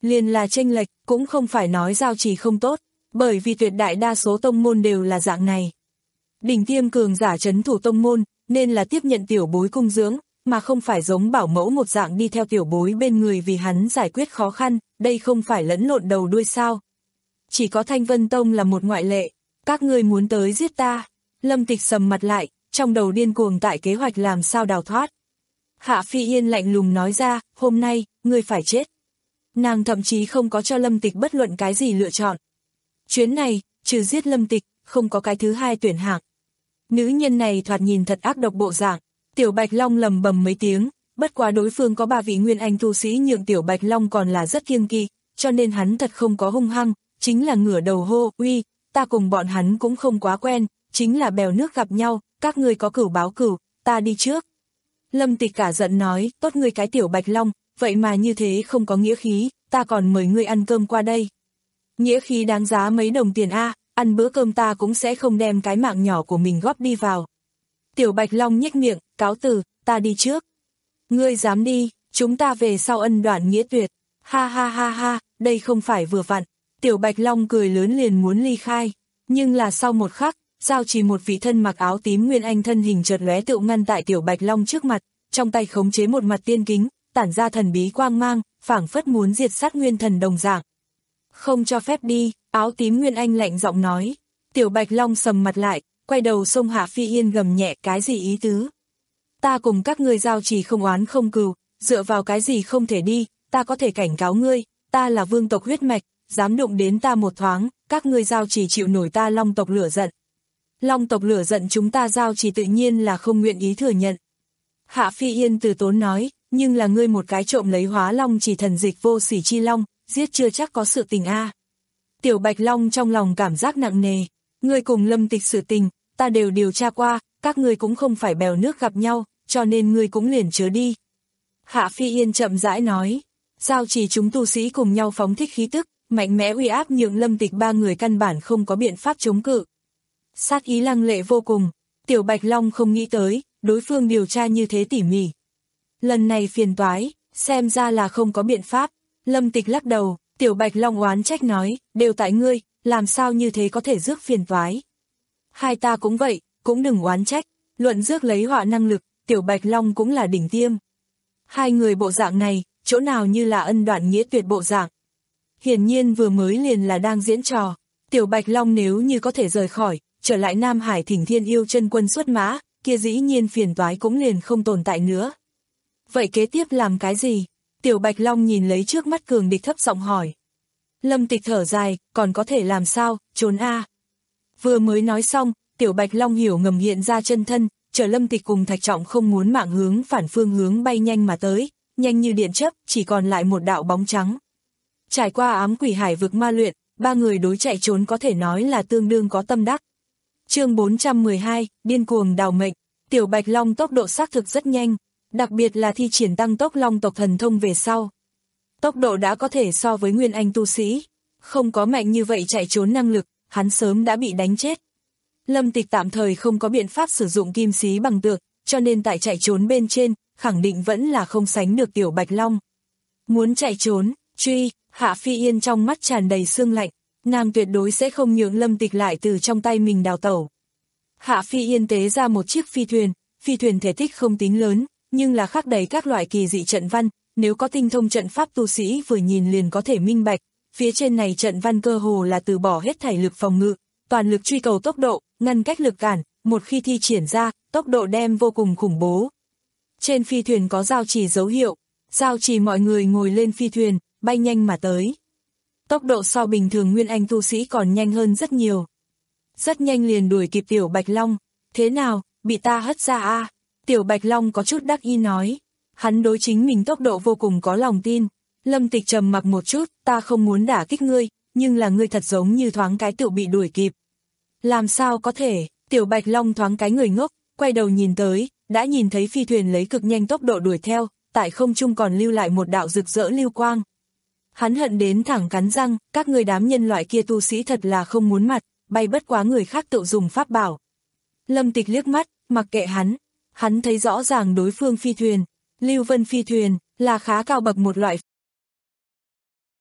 liền là chênh lệch, cũng không phải nói giao trì không tốt, bởi vì tuyệt đại đa số tông môn đều là dạng này. Đỉnh tiêm cường giả trấn thủ tông môn, nên là tiếp nhận tiểu bối cung dưỡng, mà không phải giống bảo mẫu một dạng đi theo tiểu bối bên người vì hắn giải quyết khó khăn, đây không phải lẫn lộn đầu đuôi sao. Chỉ có Thanh Vân Tông là một ngoại lệ, các ngươi muốn tới giết ta. Lâm Tịch sầm mặt lại, trong đầu điên cuồng tại kế hoạch làm sao đào thoát. Hạ Phi Yên lạnh lùng nói ra, hôm nay, ngươi phải chết. Nàng thậm chí không có cho Lâm Tịch bất luận cái gì lựa chọn. Chuyến này, trừ giết Lâm Tịch, không có cái thứ hai tuyển hạng. Nữ nhân này thoạt nhìn thật ác độc bộ dạng. Tiểu Bạch Long lầm bầm mấy tiếng, bất quá đối phương có ba vị nguyên anh tu sĩ nhượng Tiểu Bạch Long còn là rất kiêng kỵ, cho nên hắn thật không có hung hăng, chính là ngửa đầu hô, uy, ta cùng bọn hắn cũng không quá quen, chính là bèo nước gặp nhau, các ngươi có cửu báo cửu, ta đi trước. Lâm Tịch cả giận nói, tốt ngươi cái Tiểu Bạch Long, vậy mà như thế không có nghĩa khí, ta còn mời ngươi ăn cơm qua đây. Nghĩa khí đáng giá mấy đồng tiền a, ăn bữa cơm ta cũng sẽ không đem cái mạng nhỏ của mình góp đi vào. Tiểu Bạch Long nhếch miệng, cáo từ, ta đi trước. Ngươi dám đi, chúng ta về sau ân đoạn nghĩa tuyệt. Ha ha ha ha, đây không phải vừa vặn. Tiểu Bạch Long cười lớn liền muốn ly khai. Nhưng là sau một khắc, giao chỉ một vị thân mặc áo tím nguyên anh thân hình chợt lóe tựu ngăn tại Tiểu Bạch Long trước mặt, trong tay khống chế một mặt tiên kính, tản ra thần bí quang mang, phảng phất muốn diệt sát nguyên thần đồng dạng. Không cho phép đi, áo tím nguyên anh lạnh giọng nói. Tiểu Bạch Long sầm mặt lại, quay đầu xông Hạ Phi Yên gầm nhẹ, cái gì ý tứ? Ta cùng các ngươi giao trì không oán không cừu, dựa vào cái gì không thể đi, ta có thể cảnh cáo ngươi, ta là vương tộc huyết mạch, dám đụng đến ta một thoáng, các ngươi giao trì chịu nổi ta long tộc lửa giận. Long tộc lửa giận chúng ta giao trì tự nhiên là không nguyện ý thừa nhận. Hạ Phi Yên từ tốn nói, nhưng là ngươi một cái trộm lấy hóa long chỉ thần dịch vô sỉ chi long, giết chưa chắc có sự tình a. Tiểu Bạch Long trong lòng cảm giác nặng nề, ngươi cùng Lâm Tịch sự tình, ta đều điều tra qua, các ngươi cũng không phải bèo nước gặp nhau, cho nên ngươi cũng liền chớ đi. Hạ Phi Yên chậm rãi nói, giao chỉ chúng tu sĩ cùng nhau phóng thích khí tức, mạnh mẽ uy áp nhượng Lâm Tịch ba người căn bản không có biện pháp chống cự. Sát ý lăng lệ vô cùng, Tiểu Bạch Long không nghĩ tới, đối phương điều tra như thế tỉ mỉ. Lần này phiền toái, xem ra là không có biện pháp. Lâm Tịch lắc đầu, Tiểu Bạch Long oán trách nói, đều tại ngươi, làm sao như thế có thể rước phiền toái. Hai ta cũng vậy, cũng đừng oán trách, luận rước lấy họa năng lực, Tiểu Bạch Long cũng là đỉnh tiêm. Hai người bộ dạng này, chỗ nào như là ân đoạn nghĩa tuyệt bộ dạng. Hiển nhiên vừa mới liền là đang diễn trò, Tiểu Bạch Long nếu như có thể rời khỏi, trở lại Nam Hải Thỉnh Thiên Yêu chân quân xuất mã, kia dĩ nhiên phiền toái cũng liền không tồn tại nữa. Vậy kế tiếp làm cái gì? Tiểu Bạch Long nhìn lấy trước mắt cường địch thấp giọng hỏi. Lâm Tịch thở dài, còn có thể làm sao, trốn a. Vừa mới nói xong, Tiểu Bạch Long hiểu ngầm hiện ra chân thân, chờ Lâm Tịch cùng Thạch Trọng không muốn mạng hướng phản phương hướng bay nhanh mà tới, nhanh như điện chớp, chỉ còn lại một đạo bóng trắng. Trải qua ám quỷ hải vực ma luyện, ba người đối chạy trốn có thể nói là tương đương có tâm đắc. Chương bốn trăm mười hai, điên cuồng đào mệnh. Tiểu Bạch Long tốc độ xác thực rất nhanh, đặc biệt là thi triển tăng tốc long tộc thần thông về sau. Tốc độ đã có thể so với nguyên anh tu sĩ, không có mạnh như vậy chạy trốn năng lực, hắn sớm đã bị đánh chết. Lâm Tịch tạm thời không có biện pháp sử dụng kim xí bằng tược, cho nên tại chạy trốn bên trên, khẳng định vẫn là không sánh được Tiểu Bạch Long. Muốn chạy trốn, truy, Hạ Phi Yên trong mắt tràn đầy sương lạnh, nàng tuyệt đối sẽ không nhượng Lâm Tịch lại từ trong tay mình đào tẩu. Hạ Phi Yên tế ra một chiếc phi thuyền, phi thuyền thể tích không tính lớn, nhưng là khắc đầy các loại kỳ dị trận văn, nếu có tinh thông trận pháp tu sĩ vừa nhìn liền có thể minh bạch, phía trên này trận văn cơ hồ là từ bỏ hết thảy lực phòng ngự, toàn lực truy cầu tốc độ, ngăn cách lực cản, một khi thi triển ra, tốc độ đem vô cùng khủng bố. Trên phi thuyền có giao chỉ dấu hiệu, giao chỉ mọi người ngồi lên phi thuyền, bay nhanh mà tới. Tốc độ so bình thường nguyên anh tu sĩ còn nhanh hơn rất nhiều. Rất nhanh liền đuổi kịp Tiểu Bạch Long, thế nào, bị ta hất ra a à? Tiểu Bạch Long có chút đắc ý nói, hắn đối chính mình tốc độ vô cùng có lòng tin. Lâm Tịch trầm mặc một chút, ta không muốn đả kích ngươi, nhưng là ngươi thật giống như thoáng cái tự bị đuổi kịp. Làm sao có thể, Tiểu Bạch Long thoáng cái người ngốc, quay đầu nhìn tới, đã nhìn thấy phi thuyền lấy cực nhanh tốc độ đuổi theo, tại không trung còn lưu lại một đạo rực rỡ lưu quang. Hắn hận đến thẳng cắn răng, các người đám nhân loại kia tu sĩ thật là không muốn mặt, bay bất quá người khác tự dùng pháp bảo. Lâm Tịch liếc mắt, mặc kệ hắn, hắn thấy rõ ràng đối phương phi thuyền, Lưu Vân phi thuyền, là khá cao bậc một loại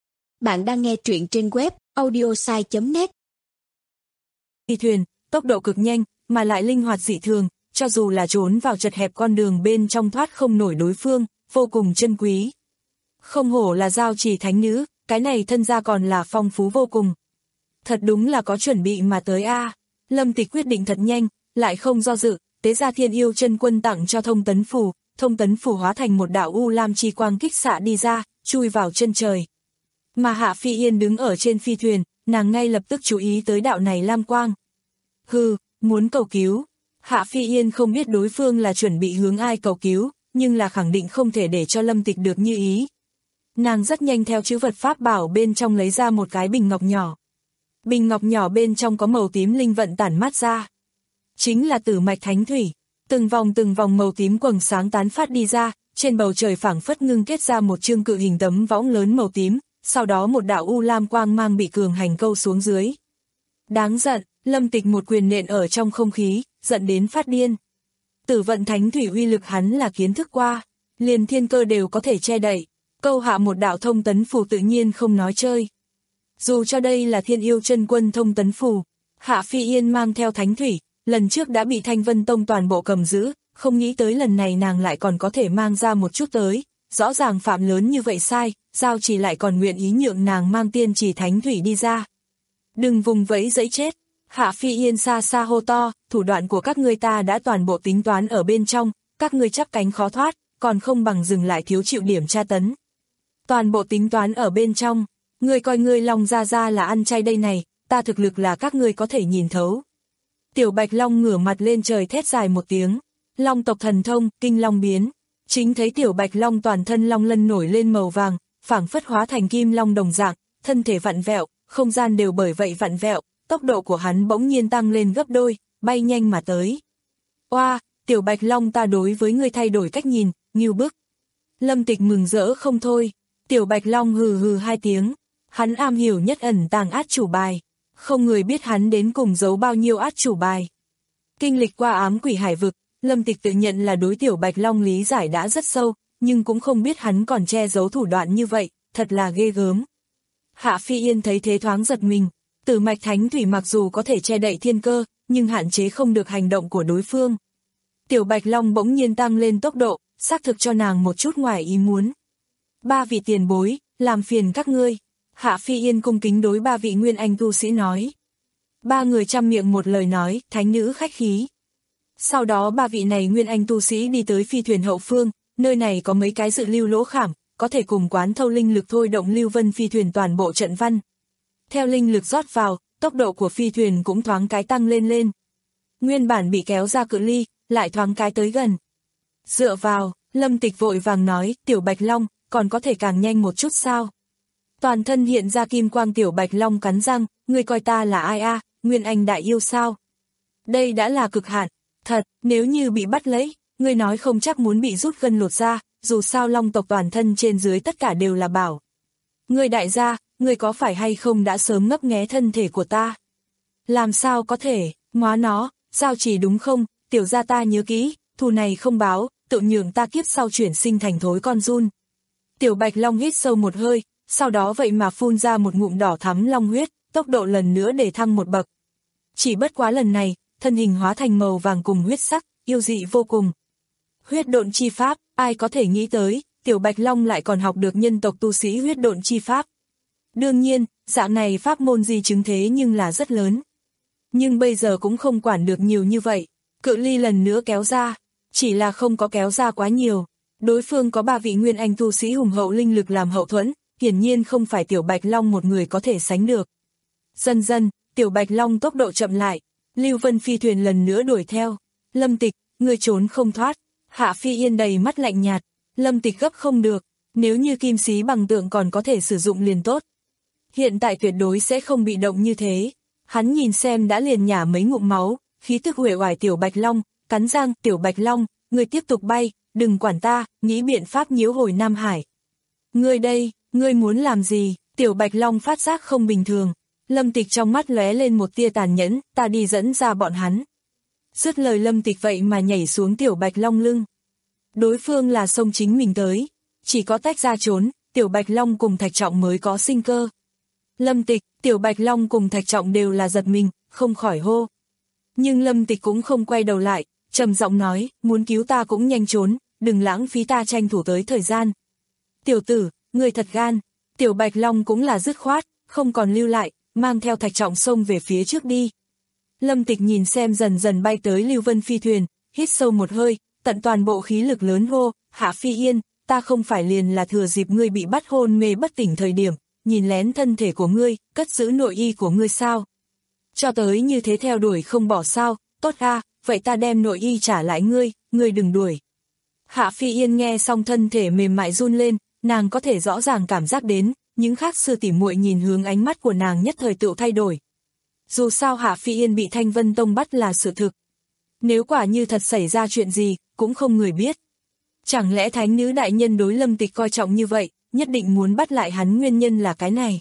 Bạn đang nghe truyện trên web audiosai chấm net. Phi thuyền, tốc độ cực nhanh, mà lại linh hoạt dị thường, cho dù là trốn vào chật hẹp con đường bên trong thoát không nổi đối phương, vô cùng chân quý. Không hổ là giao chỉ thánh nữ, cái này thân gia còn là phong phú vô cùng. Thật đúng là có chuẩn bị mà tới a. Lâm Tịch quyết định thật nhanh, lại không do dự, tế ra thiên yêu chân quân tặng cho thông tấn phù, thông tấn phù hóa thành một đạo u lam chi quang kích xạ đi ra, chui vào chân trời. Mà Hạ Phi Yên đứng ở trên phi thuyền, nàng ngay lập tức chú ý tới đạo này lam quang. Hừ, muốn cầu cứu. Hạ Phi Yên không biết đối phương là chuẩn bị hướng ai cầu cứu, nhưng là khẳng định không thể để cho Lâm Tịch được như ý. Nàng rất nhanh theo chữ vật pháp bảo bên trong lấy ra một cái bình ngọc nhỏ. Bình ngọc nhỏ bên trong có màu tím linh vận tản mát ra. Chính là tử mạch thánh thủy. Từng vòng từng vòng màu tím quầng sáng tán phát đi ra, trên bầu trời phảng phất ngưng kết ra một chương cự hình tấm võng lớn màu tím, sau đó một đạo u lam quang mang bị cường hành câu xuống dưới. Đáng giận, Lâm Tịch một quyền nện ở trong không khí, giận đến phát điên. Tử vận thánh thủy uy lực hắn là kiến thức qua, liền thiên cơ đều có thể che đậy, câu hạ một đạo thông tấn phù tự nhiên không nói chơi. Dù cho đây là thiên yêu chân quân thông tấn phù, Hạ Phi Yên mang theo thánh thủy, lần trước đã bị Thanh Vân Tông toàn bộ cầm giữ, không nghĩ tới lần này nàng lại còn có thể mang ra một chút tới, rõ ràng phạm lớn như vậy sai, giao chỉ lại còn nguyện ý nhượng nàng mang tiên chỉ thánh thủy đi ra. Đừng vùng vẫy dẫy chết. Hạ Phi Yên xa xa hô to, thủ đoạn của các ngươi ta đã toàn bộ tính toán ở bên trong, các ngươi chắp cánh khó thoát, còn không bằng dừng lại thiếu chịu điểm tra tấn. Toàn bộ tính toán ở bên trong, ngươi coi ngươi Long Gia Gia là ăn chay đây này, ta thực lực là các ngươi có thể nhìn thấu. Tiểu Bạch Long ngửa mặt lên trời thét dài một tiếng, Long tộc thần thông, kinh long biến, chính thấy Tiểu Bạch Long toàn thân long lân nổi lên màu vàng, phảng phất hóa thành kim long đồng dạng, thân thể vặn vẹo, không gian đều bởi vậy vặn vẹo. Tốc độ của hắn bỗng nhiên tăng lên gấp đôi, bay nhanh mà tới. Oa, Tiểu Bạch Long ta đối với ngươi thay đổi cách nhìn, ngưu bức. Lâm Tịch mừng rỡ không thôi, Tiểu Bạch Long hừ hừ hai tiếng, hắn am hiểu nhất ẩn tàng át chủ bài, không người biết hắn đến cùng giấu bao nhiêu át chủ bài. Kinh lịch qua ám quỷ hải vực, Lâm Tịch tự nhận là đối Tiểu Bạch Long lý giải đã rất sâu, nhưng cũng không biết hắn còn che giấu thủ đoạn như vậy, thật là ghê gớm. Hạ Phi Yên thấy thế thoáng giật mình. Tử mạch thánh thủy mặc dù có thể che đậy thiên cơ, nhưng hạn chế không được hành động của đối phương. Tiểu Bạch Long bỗng nhiên tăng lên tốc độ, xác thực cho nàng một chút ngoài ý muốn. Ba vị tiền bối, làm phiền các ngươi. Hạ Phi Yên cung kính đối ba vị nguyên anh tu sĩ nói. Ba người chăm miệng một lời nói, thánh nữ khách khí. Sau đó ba vị này nguyên anh tu sĩ đi tới phi thuyền hậu phương, nơi này có mấy cái dự lưu lỗ khảm, có thể cùng quán thâu linh lực thôi động lưu vân phi thuyền toàn bộ trận văn. Theo linh lực rót vào, tốc độ của phi thuyền cũng thoáng cái tăng lên lên. Nguyên bản bị kéo ra cự ly, lại thoáng cái tới gần. Dựa vào, Lâm Tịch vội vàng nói, Tiểu Bạch Long, còn có thể càng nhanh một chút sao? Toàn thân hiện ra kim quang Tiểu Bạch Long cắn răng, ngươi coi ta là ai a, Nguyên Anh đại yêu sao? Đây đã là cực hạn, thật, nếu như bị bắt lấy, ngươi nói không chắc muốn bị rút gân lột ra, dù sao Long tộc toàn thân trên dưới tất cả đều là bảo. Ngươi đại gia, ngươi có phải hay không đã sớm ngấp nghé thân thể của ta? Làm sao có thể, móa nó, sao chỉ đúng không, tiểu gia ta nhớ kỹ, thù này không báo, tự nhường ta kiếp sau chuyển sinh thành thối con giun. Tiểu Bạch Long hít sâu một hơi, sau đó vậy mà phun ra một ngụm đỏ thắm long huyết, tốc độ lần nữa để thăng một bậc. Chỉ bất quá lần này, thân hình hóa thành màu vàng cùng huyết sắc, yêu dị vô cùng. Huyết độn chi pháp, ai có thể nghĩ tới, Tiểu Bạch Long lại còn học được nhân tộc tu sĩ huyết độn chi pháp. Đương nhiên, dạng này pháp môn gì chứng thế nhưng là rất lớn. Nhưng bây giờ cũng không quản được nhiều như vậy, cự ly lần nữa kéo ra, chỉ là không có kéo ra quá nhiều. Đối phương có ba vị nguyên anh tu sĩ hùng hậu linh lực làm hậu thuẫn, hiển nhiên không phải Tiểu Bạch Long một người có thể sánh được. Dần dần, Tiểu Bạch Long tốc độ chậm lại, Lưu Vân phi thuyền lần nữa đuổi theo. Lâm Tịch, ngươi trốn không thoát. Hạ Phi Yên đầy mắt lạnh nhạt, Lâm Tịch gấp không được, nếu như kim xí bằng tượng còn có thể sử dụng liền tốt. Hiện tại tuyệt đối sẽ không bị động như thế. Hắn nhìn xem đã liền nhả mấy ngụm máu, khí tức uể oải Tiểu Bạch Long, cắn răng, Tiểu Bạch Long, ngươi tiếp tục bay, đừng quản ta, nghĩ biện pháp nhiễu hồi Nam Hải. Ngươi đây, ngươi muốn làm gì? Tiểu Bạch Long phát giác không bình thường. Lâm Tịch trong mắt lóe lên một tia tàn nhẫn, ta đi dẫn ra bọn hắn. Dứt lời Lâm Tịch vậy mà nhảy xuống Tiểu Bạch Long lưng. Đối phương là xông chính mình tới, chỉ có tách ra trốn, Tiểu Bạch Long cùng Thạch Trọng mới có sinh cơ. Lâm Tịch, Tiểu Bạch Long cùng Thạch Trọng đều là giật mình, không khỏi hô. Nhưng Lâm Tịch cũng không quay đầu lại, trầm giọng nói, muốn cứu ta cũng nhanh trốn, đừng lãng phí ta tranh thủ tới thời gian. Tiểu tử, người thật gan. Tiểu Bạch Long cũng là dứt khoát, không còn lưu lại, mang theo Thạch Trọng xông về phía trước đi. Lâm Tịch nhìn xem dần dần bay tới Lưu Vân phi thuyền, hít sâu một hơi, tận toàn bộ khí lực lớn hô, Hạ Phi Yên, ta không phải liền là thừa dịp ngươi bị bắt hôn mê bất tỉnh thời điểm, nhìn lén thân thể của ngươi, cất giữ nội y của ngươi sao? Cho tới như thế theo đuổi không bỏ sao, tốt a, vậy ta đem nội y trả lại ngươi, ngươi đừng đuổi. Hạ Phi Yên nghe xong thân thể mềm mại run lên, nàng có thể rõ ràng cảm giác đến, những khác sư tỷ muội nhìn hướng ánh mắt của nàng nhất thời tự thay đổi. Dù sao Hạ Phi Yên bị Thanh Vân Tông bắt là sự thực. Nếu quả như thật xảy ra chuyện gì, cũng không người biết. Chẳng lẽ thánh nữ đại nhân đối Lâm Tịch coi trọng như vậy, nhất định muốn bắt lại hắn nguyên nhân là cái này.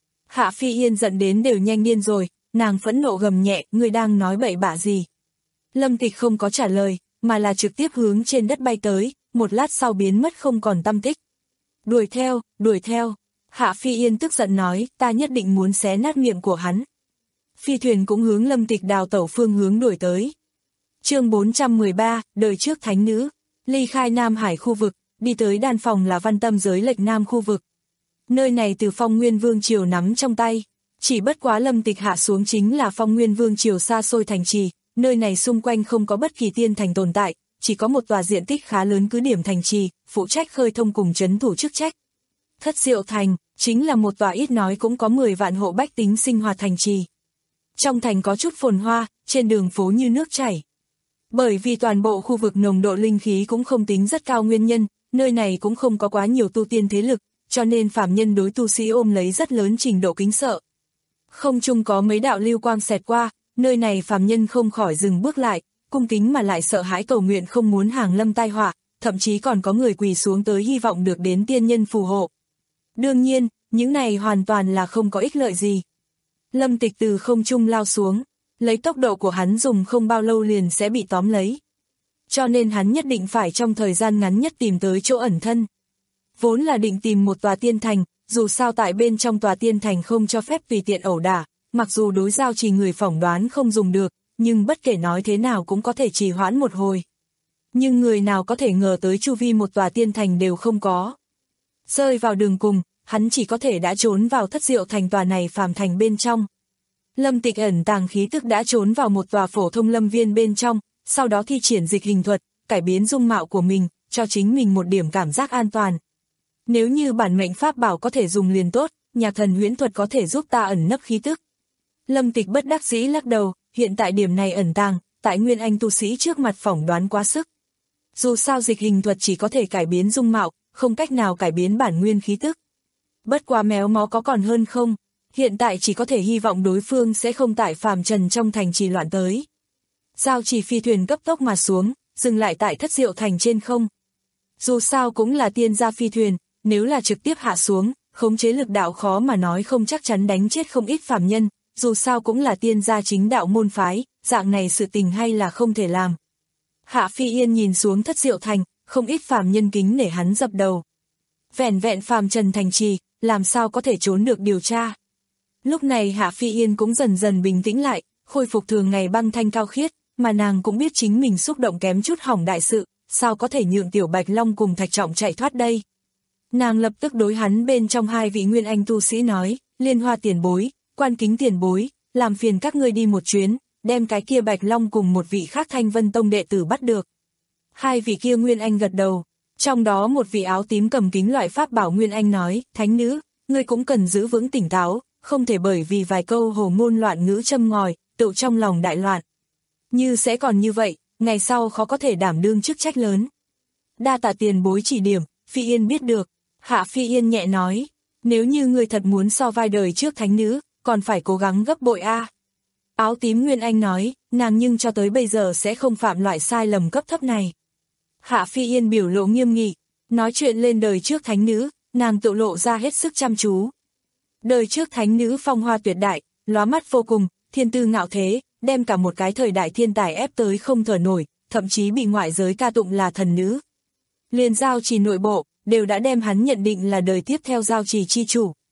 Hạ Phi Yên giận đến đều nhanh điên rồi, nàng phẫn nộ gầm nhẹ, ngươi đang nói bậy bạ gì. Lâm Tịch không có trả lời, mà là trực tiếp hướng trên đất bay tới, một lát sau biến mất không còn tăm tích. Đuổi theo, đuổi theo. Hạ Phi Yên tức giận nói, ta nhất định muốn xé nát miệng của hắn. Phi thuyền cũng hướng Lâm Tịch đào tẩu phương hướng đuổi tới. Chương bốn trăm mười ba, đời trước thánh nữ. Ly khai Nam Hải khu vực, đi tới đan phòng là Văn Tâm giới lệch Nam khu vực. Nơi này từ Phong Nguyên Vương triều nắm trong tay, chỉ bất quá Lâm Tịch hạ xuống chính là Phong Nguyên Vương triều xa xôi thành trì, nơi này xung quanh không có bất kỳ tiên thành tồn tại, chỉ có một tòa diện tích khá lớn cứ điểm thành trì, phụ trách khơi thông cùng trấn thủ chức trách. Thất Diệu Thành, chính là một tòa ít nói cũng có mười vạn hộ bách tính sinh hoạt thành trì. Trong thành có chút phồn hoa, trên đường phố như nước chảy. Bởi vì toàn bộ khu vực nồng độ linh khí cũng không tính rất cao nguyên nhân, nơi này cũng không có quá nhiều tu tiên thế lực, cho nên phàm nhân đối tu sĩ ôm lấy rất lớn trình độ kính sợ. Không chung có mấy đạo lưu quang xẹt qua, nơi này phàm nhân không khỏi dừng bước lại, cung kính mà lại sợ hãi cầu nguyện không muốn hàng lâm tai họa, thậm chí còn có người quỳ xuống tới hy vọng được đến tiên nhân phù hộ. Đương nhiên, những này hoàn toàn là không có ích lợi gì. Lâm Tịch từ không trung lao xuống, lấy tốc độ của hắn dùng không bao lâu liền sẽ bị tóm lấy. Cho nên hắn nhất định phải trong thời gian ngắn nhất tìm tới chỗ ẩn thân. Vốn là định tìm một tòa tiên thành, dù sao tại bên trong tòa tiên thành không cho phép tùy tiện ẩu đả, mặc dù đối giao trì người phỏng đoán không dùng được, nhưng bất kể nói thế nào cũng có thể trì hoãn một hồi. Nhưng người nào có thể ngờ tới chu vi một tòa tiên thành đều không có. Rơi vào đường cùng, hắn chỉ có thể đã trốn vào Thất Diệu Thành tòa này phàm thành bên trong. Lâm Tịch ẩn tàng khí tức đã trốn vào một tòa phổ thông lâm viên bên trong, sau đó thi triển dịch hình thuật, cải biến dung mạo của mình, cho chính mình một điểm cảm giác an toàn. Nếu như bản mệnh pháp bảo có thể dùng liền tốt, nhạc thần huyễn thuật có thể giúp ta ẩn nấp khí tức. Lâm Tịch bất đắc dĩ lắc đầu, hiện tại điểm này ẩn tàng, tại nguyên anh tu sĩ trước mặt phỏng đoán quá sức. Dù sao dịch hình thuật chỉ có thể cải biến dung mạo, không cách nào cải biến bản nguyên khí tức. Bất quá méo mó có còn hơn không, hiện tại chỉ có thể hy vọng đối phương sẽ không tại phàm trần trong thành trì loạn tới. Giao Trì phi thuyền cấp tốc mà xuống, dừng lại tại Thất Diệu Thành trên không. Dù sao cũng là tiên gia phi thuyền, nếu là trực tiếp hạ xuống, khống chế lực đạo khó mà nói không chắc chắn đánh chết không ít phàm nhân, dù sao cũng là tiên gia chính đạo môn phái, dạng này sự tình hay là không thể làm. Hạ Phi Yên nhìn xuống Thất Diệu Thành, không ít phàm nhân kính nể hắn dập đầu. Vẻn vẹn phàm trần thành trì, làm sao có thể trốn được điều tra. Lúc này Hạ Phi Yên cũng dần dần bình tĩnh lại, khôi phục thường ngày băng thanh cao khiết, mà nàng cũng biết chính mình xúc động kém chút hỏng đại sự, sao có thể nhượng Tiểu Bạch Long cùng Thạch Trọng chạy thoát đây. Nàng lập tức đối hắn bên trong hai vị nguyên anh tu sĩ nói, Liên Hoa tiền bối, Quan Kính tiền bối, làm phiền các ngươi đi một chuyến, đem cái kia Bạch Long cùng một vị khác Thanh Vân Tông đệ tử bắt được. Hai vị kia nguyên anh gật đầu, trong đó một vị áo tím cầm kính loại pháp bảo nguyên anh nói, thánh nữ, ngươi cũng cần giữ vững tỉnh táo, không thể bởi vì vài câu hồ ngôn loạn ngữ châm ngòi, tự trong lòng đại loạn. Như sẽ còn như vậy, ngày sau khó có thể đảm đương chức trách lớn. Đa tạ tiền bối chỉ điểm, Phi Yên biết được. Hạ Phi Yên nhẹ nói, nếu như ngươi thật muốn so vai đời trước thánh nữ, còn phải cố gắng gấp bội a. Áo tím Nguyên Anh nói, nàng nhưng cho tới bây giờ sẽ không phạm loại sai lầm cấp thấp này. Hạ Phi Yên biểu lộ nghiêm nghị, nói chuyện lên đời trước thánh nữ, nàng tự lộ ra hết sức chăm chú. Đời trước thánh nữ phong hoa tuyệt đại, lóa mắt vô cùng, thiên tư ngạo thế, đem cả một cái thời đại thiên tài ép tới không thở nổi, thậm chí bị ngoại giới ca tụng là thần nữ. Liền Giao Trì nội bộ, đều đã đem hắn nhận định là đời tiếp theo Giao Trì chi chủ.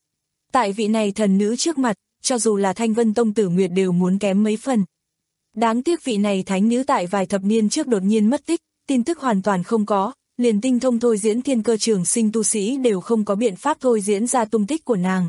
Tại vị này thần nữ trước mặt, cho dù là Thanh Vân Tông Tử Nguyệt đều muốn kém mấy phần. Đáng tiếc vị này thánh nữ tại vài thập niên trước đột nhiên mất tích, tin tức hoàn toàn không có, liền tinh thông thôi diễn thiên cơ trường sinh tu sĩ đều không có biện pháp thôi diễn ra tung tích của nàng.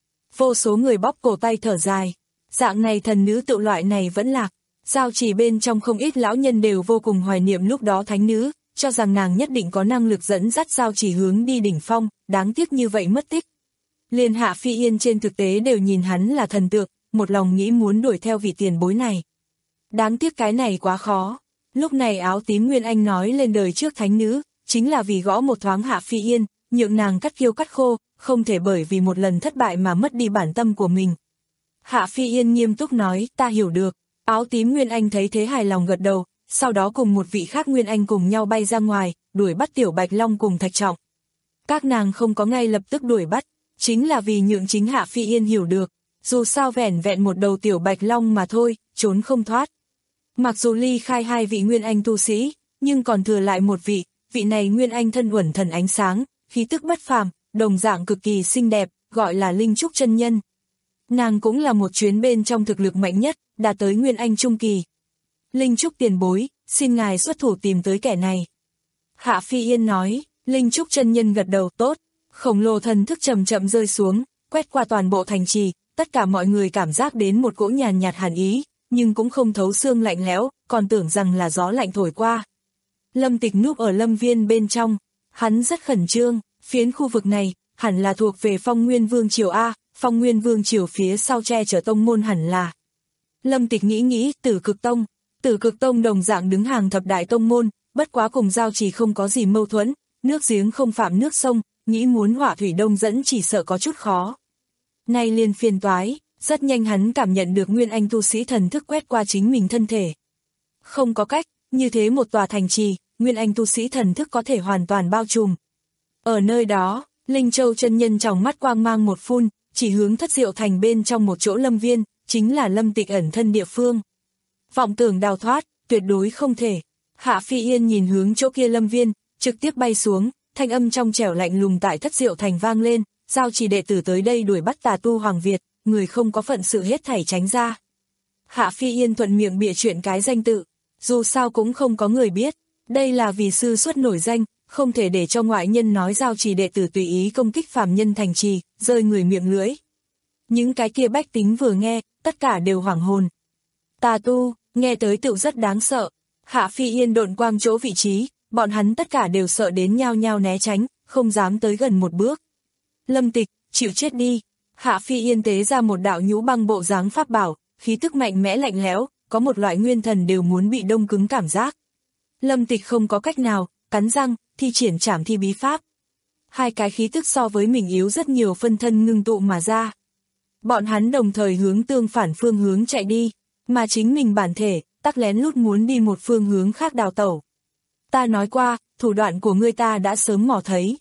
Vô số người bóp cổ tay thở dài, dạng này thần nữ tự loại này vẫn lạc, giao chỉ bên trong không ít lão nhân đều vô cùng hoài niệm lúc đó thánh nữ, cho rằng nàng nhất định có năng lực dẫn dắt giao chỉ hướng đi đỉnh phong, đáng tiếc như vậy mất tích. Liên Hạ Phi Yên trên thực tế đều nhìn hắn là thần tượng, một lòng nghĩ muốn đuổi theo vị tiền bối này. Đáng tiếc cái này quá khó. Lúc này áo tím Nguyên Anh nói lên đời trước thánh nữ, chính là vì gõ một thoáng Hạ Phi Yên, nhượng nàng cắt kiêu cắt khô, không thể bởi vì một lần thất bại mà mất đi bản tâm của mình. Hạ Phi Yên nghiêm túc nói, ta hiểu được. Áo tím Nguyên Anh thấy thế hài lòng gật đầu, sau đó cùng một vị khác Nguyên Anh cùng nhau bay ra ngoài, đuổi bắt Tiểu Bạch Long cùng Thạch Trọng. Các nàng không có ngay lập tức đuổi bắt, chính là vì nhượng chính Hạ Phi Yên hiểu được, dù sao vẻn vẹn một đầu Tiểu Bạch Long mà thôi, trốn không thoát. Mặc dù ly khai hai vị Nguyên Anh tu sĩ, nhưng còn thừa lại một vị, vị này Nguyên Anh thân uẩn thần ánh sáng, khí tức bất phàm, đồng dạng cực kỳ xinh đẹp, gọi là Linh Trúc chân nhân. Nàng cũng là một chuyến bên trong thực lực mạnh nhất, đã tới Nguyên Anh trung kỳ. Linh Trúc tiền bối, xin ngài xuất thủ tìm tới kẻ này. Hạ Phi Yên nói, Linh Trúc chân nhân gật đầu, tốt. Khổng lồ thần thức chậm chậm rơi xuống, quét qua toàn bộ thành trì, tất cả mọi người cảm giác đến một cỗ nhàn nhạt hàn ý, nhưng cũng không thấu xương lạnh lẽo, còn tưởng rằng là gió lạnh thổi qua. Lâm Tịch núp ở lâm viên bên trong, hắn rất khẩn trương, phiến khu vực này, hẳn là thuộc về Phong Nguyên Vương Triều A, Phong Nguyên Vương Triều phía sau che chở tông môn hẳn là. Lâm Tịch nghĩ nghĩ, Tử Cực Tông, Tử Cực Tông đồng dạng đứng hàng thập đại tông môn, bất quá cùng giao chỉ không có gì mâu thuẫn, nước giếng không phạm nước sông, nghĩ muốn hỏa thủy đông dẫn chỉ sợ có chút khó. Nay liền phiền toái, rất nhanh hắn cảm nhận được Nguyên Anh tu sĩ thần thức quét qua chính mình thân thể. Không có cách, như thế một tòa thành trì, Nguyên Anh tu sĩ thần thức có thể hoàn toàn bao trùm. Ở nơi đó, Linh Châu chân nhân trong mắt quang mang một phun, chỉ hướng Thất Diệu thành bên trong một chỗ lâm viên, chính là Lâm Tịch ẩn thân địa phương. Vọng tưởng đào thoát, tuyệt đối không thể. Hạ Phi Yên nhìn hướng chỗ kia lâm viên, trực tiếp bay xuống, thanh âm trong trẻo lạnh lùng tại Thất Diệu thành vang lên, giao chỉ đệ tử tới đây đuổi bắt tà tu Hoàng Việt, người không có phận sự hết thảy tránh ra. Hạ Phi Yên thuận miệng bịa chuyện cái danh tự, dù sao cũng không có người biết, đây là vì sư xuất nổi danh, không thể để cho ngoại nhân nói giao chỉ đệ tử tùy ý công kích phàm nhân thành trì, rơi người miệng lưỡi. Những cái kia bách tính vừa nghe, tất cả đều hoảng hồn. Tà tu, nghe tới tựu rất đáng sợ. Hạ Phi Yên độn quang chỗ vị trí, bọn hắn tất cả đều sợ đến nhao nhao né tránh, không dám tới gần một bước. Lâm Tịch, chịu chết đi. Hạ Phi Yên tế ra một đạo nhũ băng bộ dáng pháp bảo, khí tức mạnh mẽ lạnh lẽo, có một loại nguyên thần đều muốn bị đông cứng cảm giác. Lâm Tịch không có cách nào, cắn răng, thi triển trảm thi bí pháp. Hai cái khí tức so với mình yếu rất nhiều phân thân ngưng tụ mà ra. Bọn hắn đồng thời hướng tương phản phương hướng chạy đi, mà chính mình bản thể, tắc lén lút muốn đi một phương hướng khác đào tẩu. Ta nói qua, thủ đoạn của ngươi ta đã sớm mò thấy.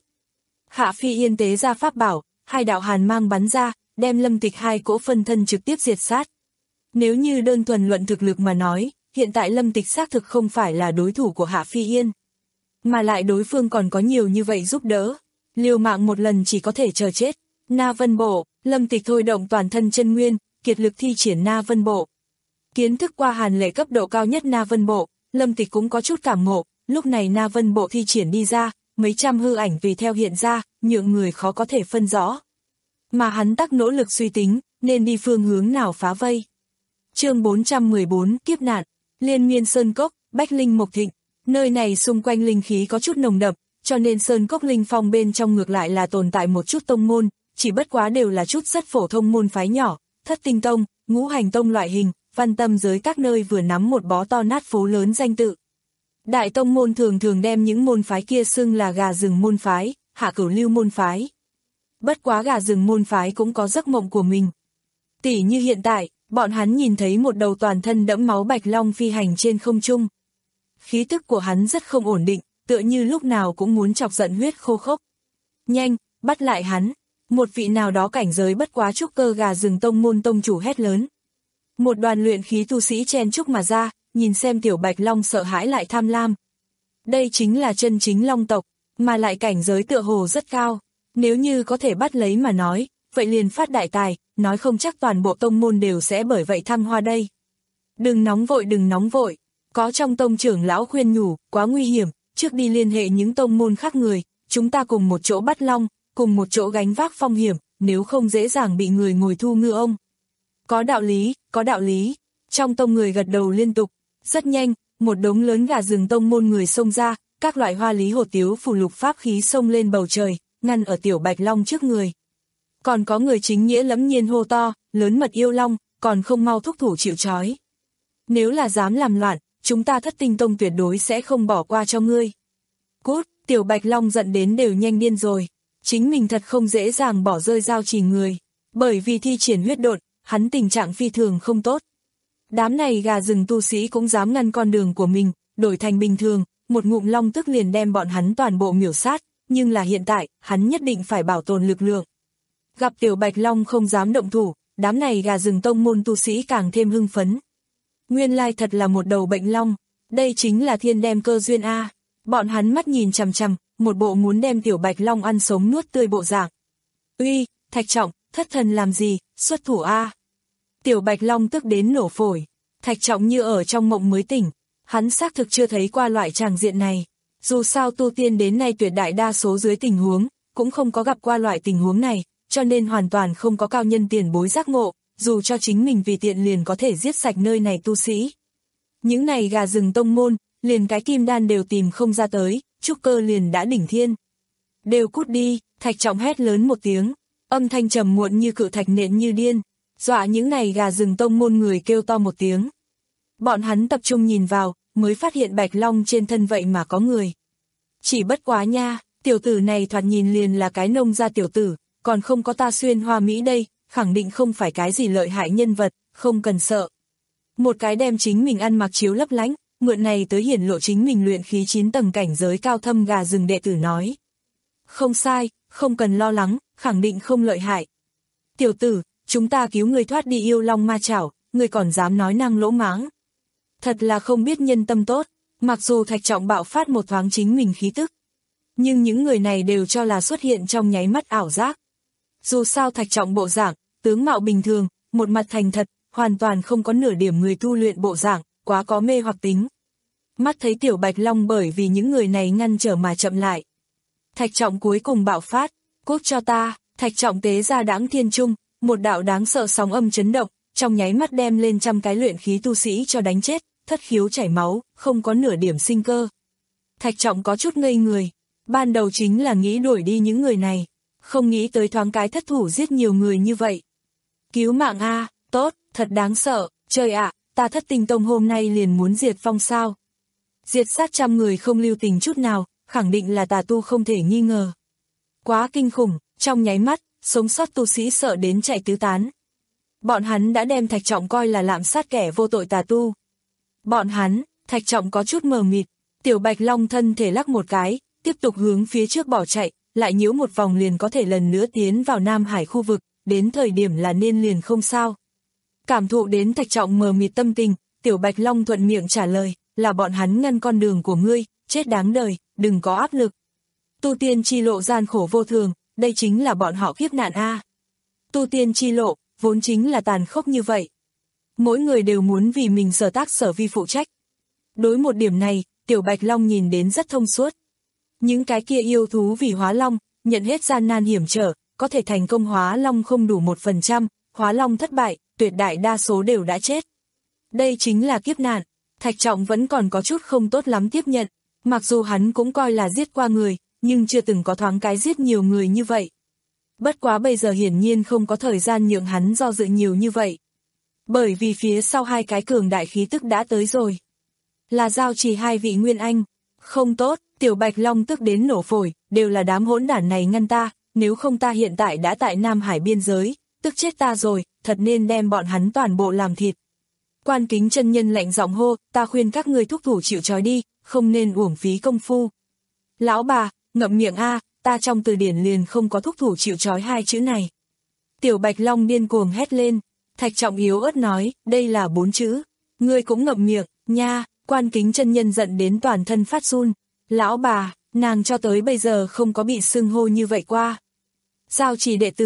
Hạ Phi Yên tế ra pháp bảo, hai đạo hàn mang bắn ra, đem Lâm Tịch hai cỗ phân thân trực tiếp diệt sát. Nếu như đơn thuần luận thực lực mà nói, hiện tại Lâm Tịch xác thực không phải là đối thủ của Hạ Phi Yên. Mà lại đối phương còn có nhiều như vậy giúp đỡ. Liều mạng một lần chỉ có thể chờ chết. Na Vân Bộ, Lâm Tịch thôi động toàn thân chân nguyên, kiệt lực thi triển Na Vân Bộ. Kiến thức qua hàn lệ cấp độ cao nhất Na Vân Bộ, Lâm Tịch cũng có chút cảm ngộ, lúc này Na Vân Bộ thi triển đi ra, mấy trăm hư ảnh tùy theo hiện ra, nhượng người khó có thể phân rõ. Mà hắn tắc nỗ lực suy tính, nên đi phương hướng nào phá vây. Chương bốn trăm mười bốn, kiếp nạn, Liên Miên Sơn Cốc, Bách Linh Mộc Thịnh, nơi này xung quanh linh khí có chút nồng đậm, cho nên Sơn Cốc linh phong bên trong ngược lại là tồn tại một chút tông môn, chỉ bất quá đều là chút rất phổ thông môn phái nhỏ, Thất Tinh Tông, Ngũ Hành Tông loại hình, văn tâm giới các nơi vừa nắm một bó to nát phố lớn danh tự. Đại tông môn thường thường đem những môn phái kia xưng là gà rừng môn phái, hạ cửu lưu môn phái. Bất quá gà rừng môn phái cũng có giấc mộng của mình. Tỉ như hiện tại, bọn hắn nhìn thấy một đầu toàn thân đẫm máu bạch long phi hành trên không trung. Khí tức của hắn rất không ổn định, tựa như lúc nào cũng muốn chọc giận huyết khô khốc. Nhanh, bắt lại hắn. Một vị nào đó cảnh giới bất quá trúc cơ gà rừng tông môn tông chủ hét lớn. Một đoàn luyện khí tu sĩ chen chúc mà ra, nhìn xem tiểu bạch long sợ hãi lại tham lam. Đây chính là chân chính long tộc, mà lại cảnh giới tựa hồ rất cao. Nếu như có thể bắt lấy mà nói, vậy liền phát đại tài, nói không chắc toàn bộ tông môn đều sẽ bởi vậy thăng hoa đây. Đừng nóng vội đừng nóng vội, có trong tông trưởng lão khuyên nhủ, quá nguy hiểm, trước đi liên hệ những tông môn khác người, chúng ta cùng một chỗ bắt long, cùng một chỗ gánh vác phong hiểm, nếu không dễ dàng bị người ngồi thu ngư ông. Có đạo lý, có đạo lý, trong tông người gật đầu liên tục, rất nhanh, một đống lớn gà rừng tông môn người xông ra, các loại hoa lý hồ tiếu phù lục pháp khí xông lên bầu trời, ngăn ở tiểu bạch long trước người. Còn có người chính nghĩa lẫm nhiên hô to, lớn mật yêu long, còn không mau thúc thủ chịu trói. Nếu là dám làm loạn, chúng ta Thất Tinh Tông tuyệt đối sẽ không bỏ qua cho ngươi. Cút, tiểu bạch long giận đến đều nhanh điên rồi, chính mình thật không dễ dàng bỏ rơi giao chỉ người, bởi vì thi triển huyết độn, hắn tình trạng phi thường không tốt. Đám này gà rừng tu sĩ cũng dám ngăn con đường của mình, đổi thành bình thường, một ngụm long tức liền đem bọn hắn toàn bộ miểu sát, nhưng là hiện tại, hắn nhất định phải bảo tồn lực lượng. Gặp tiểu bạch long không dám động thủ, đám này gà rừng tông môn tu sĩ càng thêm hưng phấn. Nguyên lai thật là một đầu bệnh long, đây chính là thiên đem cơ duyên a. Bọn hắn mắt nhìn chằm chằm, một bộ muốn đem tiểu bạch long ăn sống nuốt tươi bộ dạng. Uy, Thạch Trọng, thất thần làm gì, xuất thủ a. Tiểu bạch long tức đến nổ phổi, Thạch Trọng như ở trong mộng mới tỉnh, hắn xác thực chưa thấy qua loại tràng diện này. Dù sao tu tiên đến nay tuyệt đại đa số dưới tình huống, cũng không có gặp qua loại tình huống này, cho nên hoàn toàn không có cao nhân tiền bối giác ngộ, dù cho chính mình vì tiện liền có thể giết sạch nơi này tu sĩ. Những này gà rừng tông môn, liền cái kim đan đều tìm không ra tới, trúc cơ liền đã đỉnh thiên. Đều cút đi, Thạch Trọng hét lớn một tiếng, âm thanh trầm muộn như cự thạch nện như điên, dọa những này gà rừng tông môn người kêu to một tiếng. Bọn hắn tập trung nhìn vào, mới phát hiện bạch long trên thân vậy mà có người. Chỉ bất quá nha, tiểu tử này thoạt nhìn liền là cái nông gia tiểu tử, còn không có ta xuyên hoa mỹ đây, khẳng định không phải cái gì lợi hại nhân vật, không cần sợ. Một cái đem chính mình ăn mặc chiếu lấp lánh, mượn này tới hiển lộ chính mình luyện khí chín tầng cảnh giới cao thâm gà rừng đệ tử nói. Không sai, không cần lo lắng, khẳng định không lợi hại. Tiểu tử, chúng ta cứu người thoát đi yêu long ma chảo, người còn dám nói năng lỗ mãng. Thật là không biết nhân tâm tốt, mặc dù Thạch Trọng bạo phát một thoáng chính mình khí tức. Nhưng những người này đều cho là xuất hiện trong nháy mắt ảo giác. Dù sao Thạch Trọng bộ dạng, tướng mạo bình thường, một mặt thành thật, hoàn toàn không có nửa điểm người tu luyện bộ dạng, quá có mê hoặc tính. Mắt thấy tiểu bạch long bởi vì những người này ngăn trở mà chậm lại. Thạch Trọng cuối cùng bạo phát, cốt cho ta, Thạch Trọng tế ra Đãng Thiên Trung, một đạo đáng sợ sóng âm chấn động, trong nháy mắt đem lên trăm cái luyện khí tu sĩ cho đánh chết, thất khiếu chảy máu, không có nửa điểm sinh cơ. Thạch Trọng có chút ngây người, ban đầu chính là nghĩ đuổi đi những người này, không nghĩ tới thoáng cái thất thủ giết nhiều người như vậy. Cứu mạng a, tốt, thật đáng sợ, trời ạ, ta Thất Tinh Tông hôm nay liền muốn diệt phong sao. Diệt sát trăm người không lưu tình chút nào, khẳng định là tà tu không thể nghi ngờ. Quá kinh khủng, trong nháy mắt, sống sót tu sĩ sợ đến chạy tứ tán. Bọn hắn đã đem Thạch Trọng coi là lạm sát kẻ vô tội tà tu. Bọn hắn, Thạch Trọng có chút mờ mịt, tiểu bạch long thân thể lắc một cái, tiếp tục hướng phía trước bỏ chạy, lại nhiễu một vòng liền có thể lần nữa tiến vào Nam Hải khu vực, đến thời điểm là nên liền không sao. Cảm thụ đến Thạch Trọng mờ mịt tâm tình, tiểu bạch long thuận miệng trả lời, là bọn hắn ngăn con đường của ngươi, chết đáng đời, đừng có áp lực. Tu tiên chi lộ gian khổ vô thường, đây chính là bọn họ kiếp nạn a. Tu tiên chi lộ, vốn chính là tàn khốc như vậy. Mỗi người đều muốn vì mình sở tác sở vi phụ trách. Đối một điểm này, tiểu bạch long nhìn đến rất thông suốt. Những cái kia yêu thú vì hóa long, nhận hết gian nan hiểm trở, có thể thành công hóa long không đủ một phần trăm, hóa long thất bại, tuyệt đại đa số đều đã chết. Đây chính là kiếp nạn, Thạch Trọng vẫn còn có chút không tốt lắm tiếp nhận, mặc dù hắn cũng coi là giết qua người, nhưng chưa từng có thoáng cái giết nhiều người như vậy. Bất quá bây giờ hiển nhiên không có thời gian nhượng hắn do dự nhiều như vậy. Bởi vì phía sau hai cái cường đại khí tức đã tới rồi. Là giao trì hai vị nguyên anh. Không tốt, tiểu bạch long tức đến nổ phổi, đều là đám hỗn đản này ngăn ta, nếu không ta hiện tại đã tại Nam Hải biên giới, tức chết ta rồi, thật nên đem bọn hắn toàn bộ làm thịt. Quan Kính chân nhân lạnh giọng hô, ta khuyên các ngươi thúc thủ chịu trói đi, không nên uổng phí công phu. Lão bà, ngậm miệng a, ta trong từ điển liền không có thúc thủ chịu trói hai chữ này. Tiểu bạch long điên cuồng hét lên, Thạch Trọng yếu ớt nói, đây là bốn chữ, ngươi cũng ngậm miệng, nha. Quan Kính chân nhân giận đến toàn thân phát run, lão bà, nàng cho tới bây giờ không có bị xưng hô như vậy qua. Giao trì đệ tử, tất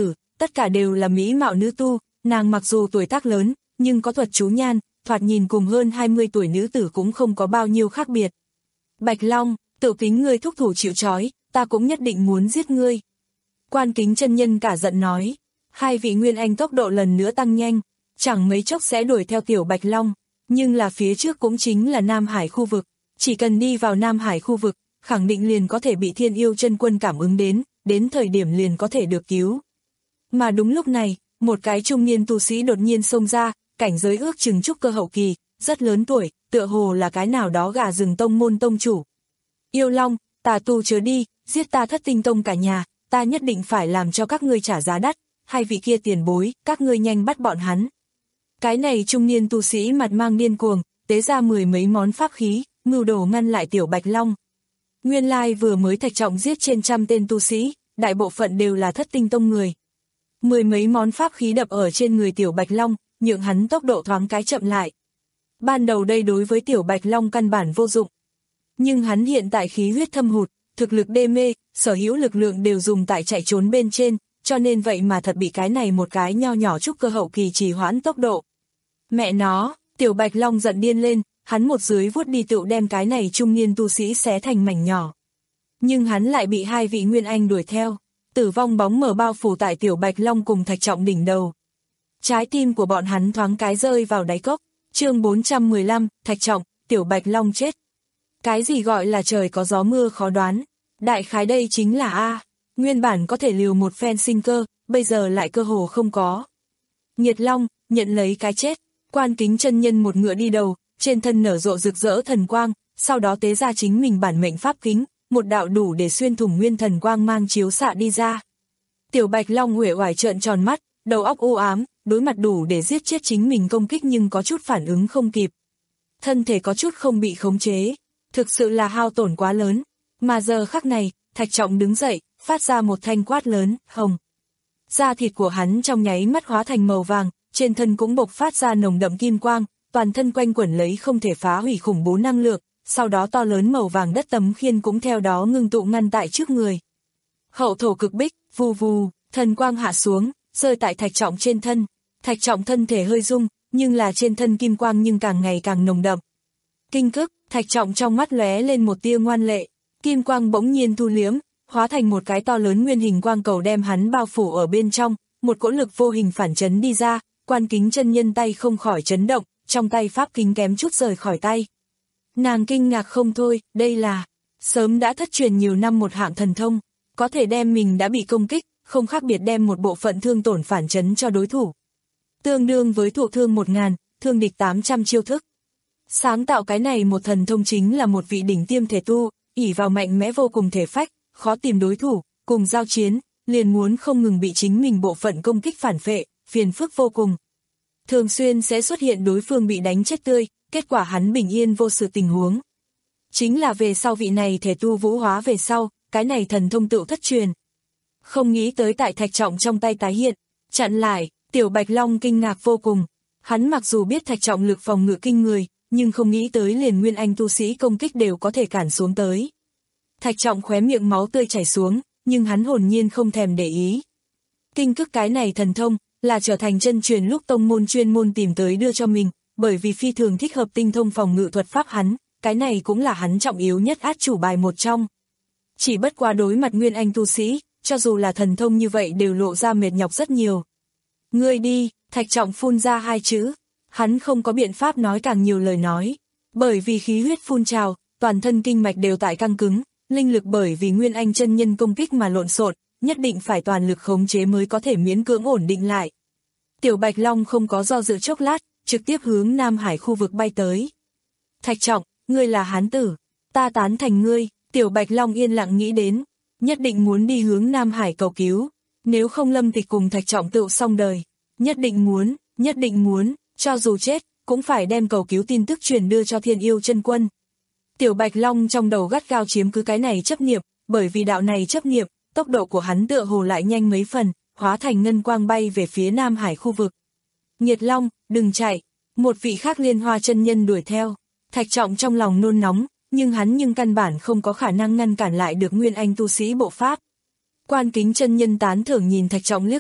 tất cả đều là mỹ mạo nữ tu, nàng mặc dù tuổi tác lớn, nhưng có thuật chú nhan, thoạt nhìn cùng hơn hai mươi tuổi nữ tử cũng không có bao nhiêu khác biệt. Bạch Long, tự tính ngươi thúc thủ chịu trói, ta cũng nhất định muốn giết ngươi. Quan Kính chân nhân cả giận nói, hai vị nguyên anh tốc độ lần nữa tăng nhanh, chẳng mấy chốc sẽ đuổi theo tiểu Bạch Long, nhưng là phía trước cũng chính là Nam Hải khu vực, chỉ cần đi vào Nam Hải khu vực, khẳng định liền có thể bị Thiên Yêu Chân Quân cảm ứng đến, đến thời điểm liền có thể được cứu. Mà đúng lúc này, một cái trung niên tu sĩ đột nhiên xông ra, cảnh giới ước chừng trúc cơ hậu kỳ, rất lớn tuổi, tựa hồ là cái nào đó gà rừng tông môn tông chủ. Yêu Long, tà tu chớ đi, giết ta Thất Tinh Tông cả nhà, ta nhất định phải làm cho các ngươi trả giá đắt, hai vị kia tiền bối, các ngươi nhanh bắt bọn hắn. Cái này trung niên tu sĩ mặt mang điên cuồng, tế ra mười mấy món pháp khí, mưu đồ ngăn lại tiểu Bạch Long. Nguyên lai vừa mới Thạch Trọng giết trên trăm tên tu sĩ, đại bộ phận đều là Thất Tinh Tông người. Mười mấy món pháp khí đập ở trên người tiểu Bạch Long, nhượng hắn tốc độ thoáng cái chậm lại. Ban đầu đây đối với tiểu Bạch Long căn bản vô dụng. Nhưng hắn hiện tại khí huyết thâm hụt, thực lực đê mê, sở hữu lực lượng đều dùng tại chạy trốn bên trên, cho nên vậy mà thật bị cái này một cái nho nhỏ trúc cơ hậu kỳ trì hoãn tốc độ. Mẹ nó, tiểu Bạch Long giận điên lên, hắn một dưới vuốt đi tựu đem cái này trung niên tu sĩ xé thành mảnh nhỏ. Nhưng hắn lại bị hai vị nguyên anh đuổi theo, tử vong bóng mờ bao phủ tại tiểu Bạch Long cùng Thạch Trọng đỉnh đầu. Trái tim của bọn hắn thoáng cái rơi vào đáy cốc, chương bốn trăm mười lăm, Thạch Trọng, tiểu Bạch Long chết. Cái gì gọi là trời có gió mưa khó đoán, đại khái đây chính là A, nguyên bản có thể liều một phen sinh cơ, bây giờ lại cơ hồ không có. Nhiệt Long, nhận lấy cái chết, Quan Kính chân nhân một ngựa đi đầu, trên thân nở rộ rực rỡ thần quang, sau đó tế ra chính mình bản mệnh pháp kính, một đạo đủ để xuyên thủng nguyên thần quang mang chiếu xạ đi ra. Tiểu Bạch Long uể oải trợn tròn mắt, đầu óc u ám, đối mặt đủ để giết chết chính mình công kích nhưng có chút phản ứng không kịp. Thân thể có chút không bị khống chế, thực sự là hao tổn quá lớn, mà giờ khắc này, Thạch Trọng đứng dậy, phát ra một thanh quát lớn, hồng. Da thịt của hắn trong nháy mắt hóa thành màu vàng, trên thân cũng bộc phát ra nồng đậm kim quang, toàn thân quanh quẩn lấy không thể phá hủy khủng bố năng lượng, sau đó to lớn màu vàng đất tấm khiên cũng theo đó ngưng tụ ngăn tại trước người. Hậu thổ cực bích, vù vù, thần quang hạ xuống, rơi tại Thạch Trọng trên thân. Thạch Trọng thân thể hơi rung, nhưng là trên thân kim quang nhưng càng ngày càng nồng đậm. Kinh cức, Thạch Trọng trong mắt lóe lên một tia ngoan lệ, kim quang bỗng nhiên thu liếm, hóa thành một cái to lớn nguyên hình quang cầu đem hắn bao phủ ở bên trong, một cỗ lực vô hình phản chấn đi ra, Quan Kính chân nhân tay không khỏi chấn động, trong tay pháp kính kém chút rời khỏi tay. Nàng kinh ngạc không thôi, đây là sớm đã thất truyền nhiều năm một hạng thần thông, có thể đem mình đã bị công kích, không khác biệt đem một bộ phận thương tổn phản chấn cho đối thủ. Tương đương với thụ thương một ngàn, thương địch tám trăm chiêu thức. Sáng tạo cái này một thần thông chính là một vị đỉnh tiêm thể tu, ỷ vào mạnh mẽ vô cùng thể phách, khó tìm đối thủ, cùng giao chiến, liền muốn không ngừng bị chính mình bộ phận công kích phản phệ, phiền phức vô cùng. Thường xuyên sẽ xuất hiện đối phương bị đánh chết tươi, kết quả hắn bình yên vô sự tình huống. Chính là về sau vị này thể tu vũ hóa về sau, cái này thần thông tựu thất truyền. Không nghĩ tới tại Thạch Trọng trong tay tái hiện, chặn lại, tiểu Bạch Long kinh ngạc vô cùng. Hắn mặc dù biết Thạch Trọng lực phòng ngự kinh người, nhưng không nghĩ tới liền nguyên anh tu sĩ công kích đều có thể cản xuống tới. Thạch Trọng khóe miệng máu tươi chảy xuống, nhưng hắn hồn nhiên không thèm để ý. Kinh cức cái này thần thông, là trở thành chân truyền lúc tông môn chuyên môn tìm tới đưa cho mình, bởi vì phi thường thích hợp tinh thông phòng ngự thuật pháp hắn, cái này cũng là hắn trọng yếu nhất át chủ bài một trong. Chỉ bất quá đối mặt nguyên anh tu sĩ, cho dù là thần thông như vậy đều lộ ra mệt nhọc rất nhiều. Ngươi đi, Thạch Trọng phun ra hai chữ, hắn không có biện pháp nói càng nhiều lời nói, bởi vì khí huyết phun trào, toàn thân kinh mạch đều tại căng cứng, linh lực bởi vì nguyên anh chân nhân công kích mà lộn xộn, nhất định phải toàn lực khống chế mới có thể miễn cưỡng ổn định lại. Tiểu Bạch Long không có do dự chốc lát, trực tiếp hướng Nam Hải khu vực bay tới. Thạch Trọng, ngươi là hán tử, ta tán thành ngươi, Tiểu Bạch Long yên lặng nghĩ đến, nhất định muốn đi hướng Nam Hải cầu cứu, nếu không Lâm Tịch cùng Thạch Trọng tựu xong đời, nhất định muốn, nhất định muốn, cho dù chết, cũng phải đem cầu cứu tin tức truyền đưa cho Thiên Yêu Chân Quân. Tiểu Bạch Long trong đầu gắt gao chiếm cứ cái này chấp niệm, bởi vì đạo này chấp niệm, tốc độ của hắn tựa hồ lại nhanh mấy phần, hóa thành ngân quang bay về phía Nam Hải khu vực. Nhiệt Long, đừng chạy, một vị khác Liên Hoa chân nhân đuổi theo. Thạch Trọng trong lòng nôn nóng, nhưng hắn nhưng căn bản không có khả năng ngăn cản lại được nguyên anh tu sĩ bộ pháp. Quan Kính chân nhân tán thưởng nhìn Thạch Trọng liếc mắt,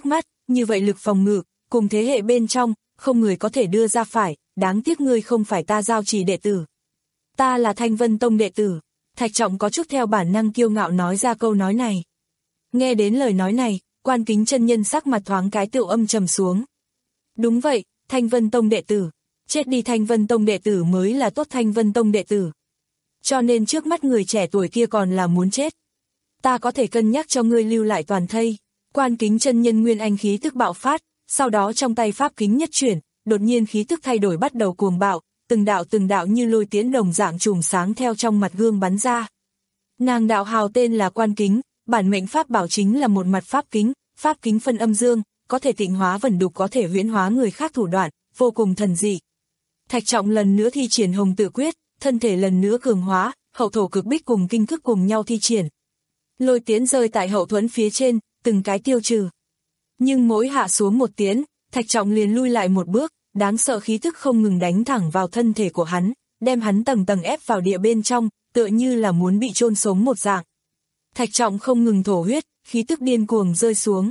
như vậy lực phòng ngự, cùng thế hệ bên trong, không người có thể đưa ra phải, đáng tiếc ngươi không phải ta giao trì đệ tử. Ta là Thanh Vân Tông đệ tử. Thạch Trọng có chút theo bản năng kiêu ngạo nói ra câu nói này. Nghe đến lời nói này, Quan Kính chân nhân sắc mặt thoáng cái tựu âm trầm xuống. Đúng vậy, Thanh Vân Tông đệ tử. Chết đi Thanh Vân Tông đệ tử mới là tốt Thanh Vân Tông đệ tử. Cho nên trước mắt người trẻ tuổi kia còn là muốn chết. Ta có thể cân nhắc cho ngươi lưu lại toàn thây. Quan Kính chân nhân nguyên anh khí tức bạo phát, sau đó trong tay pháp kính nhất chuyển, đột nhiên khí tức thay đổi bắt đầu cuồng bạo, từng đạo từng đạo như lôi tiễn đồng dạng chùm sáng theo trong mặt gương bắn ra. Nàng đạo hào tên là Quan Kính, bản mệnh pháp bảo chính là một mặt pháp kính, pháp kính phân âm dương, có thể tịnh hóa vẩn đục, có thể huyễn hóa người khác thủ đoạn, vô cùng thần dị. Thạch Trọng lần nữa thi triển Hồng Tự Quyết, thân thể lần nữa cường hóa, hậu thổ cực bích cùng kinh thức cùng nhau thi triển. Lôi tiễn rơi tại hậu thuẫn phía trên, từng cái tiêu trừ. Nhưng mỗi hạ xuống một tiễn, Thạch Trọng liền lui lại một bước, đáng sợ khí tức không ngừng đánh thẳng vào thân thể của hắn, đem hắn tầng tầng ép vào địa bên trong, tựa như là muốn bị chôn sống một dạng. Thạch Trọng không ngừng thổ huyết, khí tức điên cuồng rơi xuống.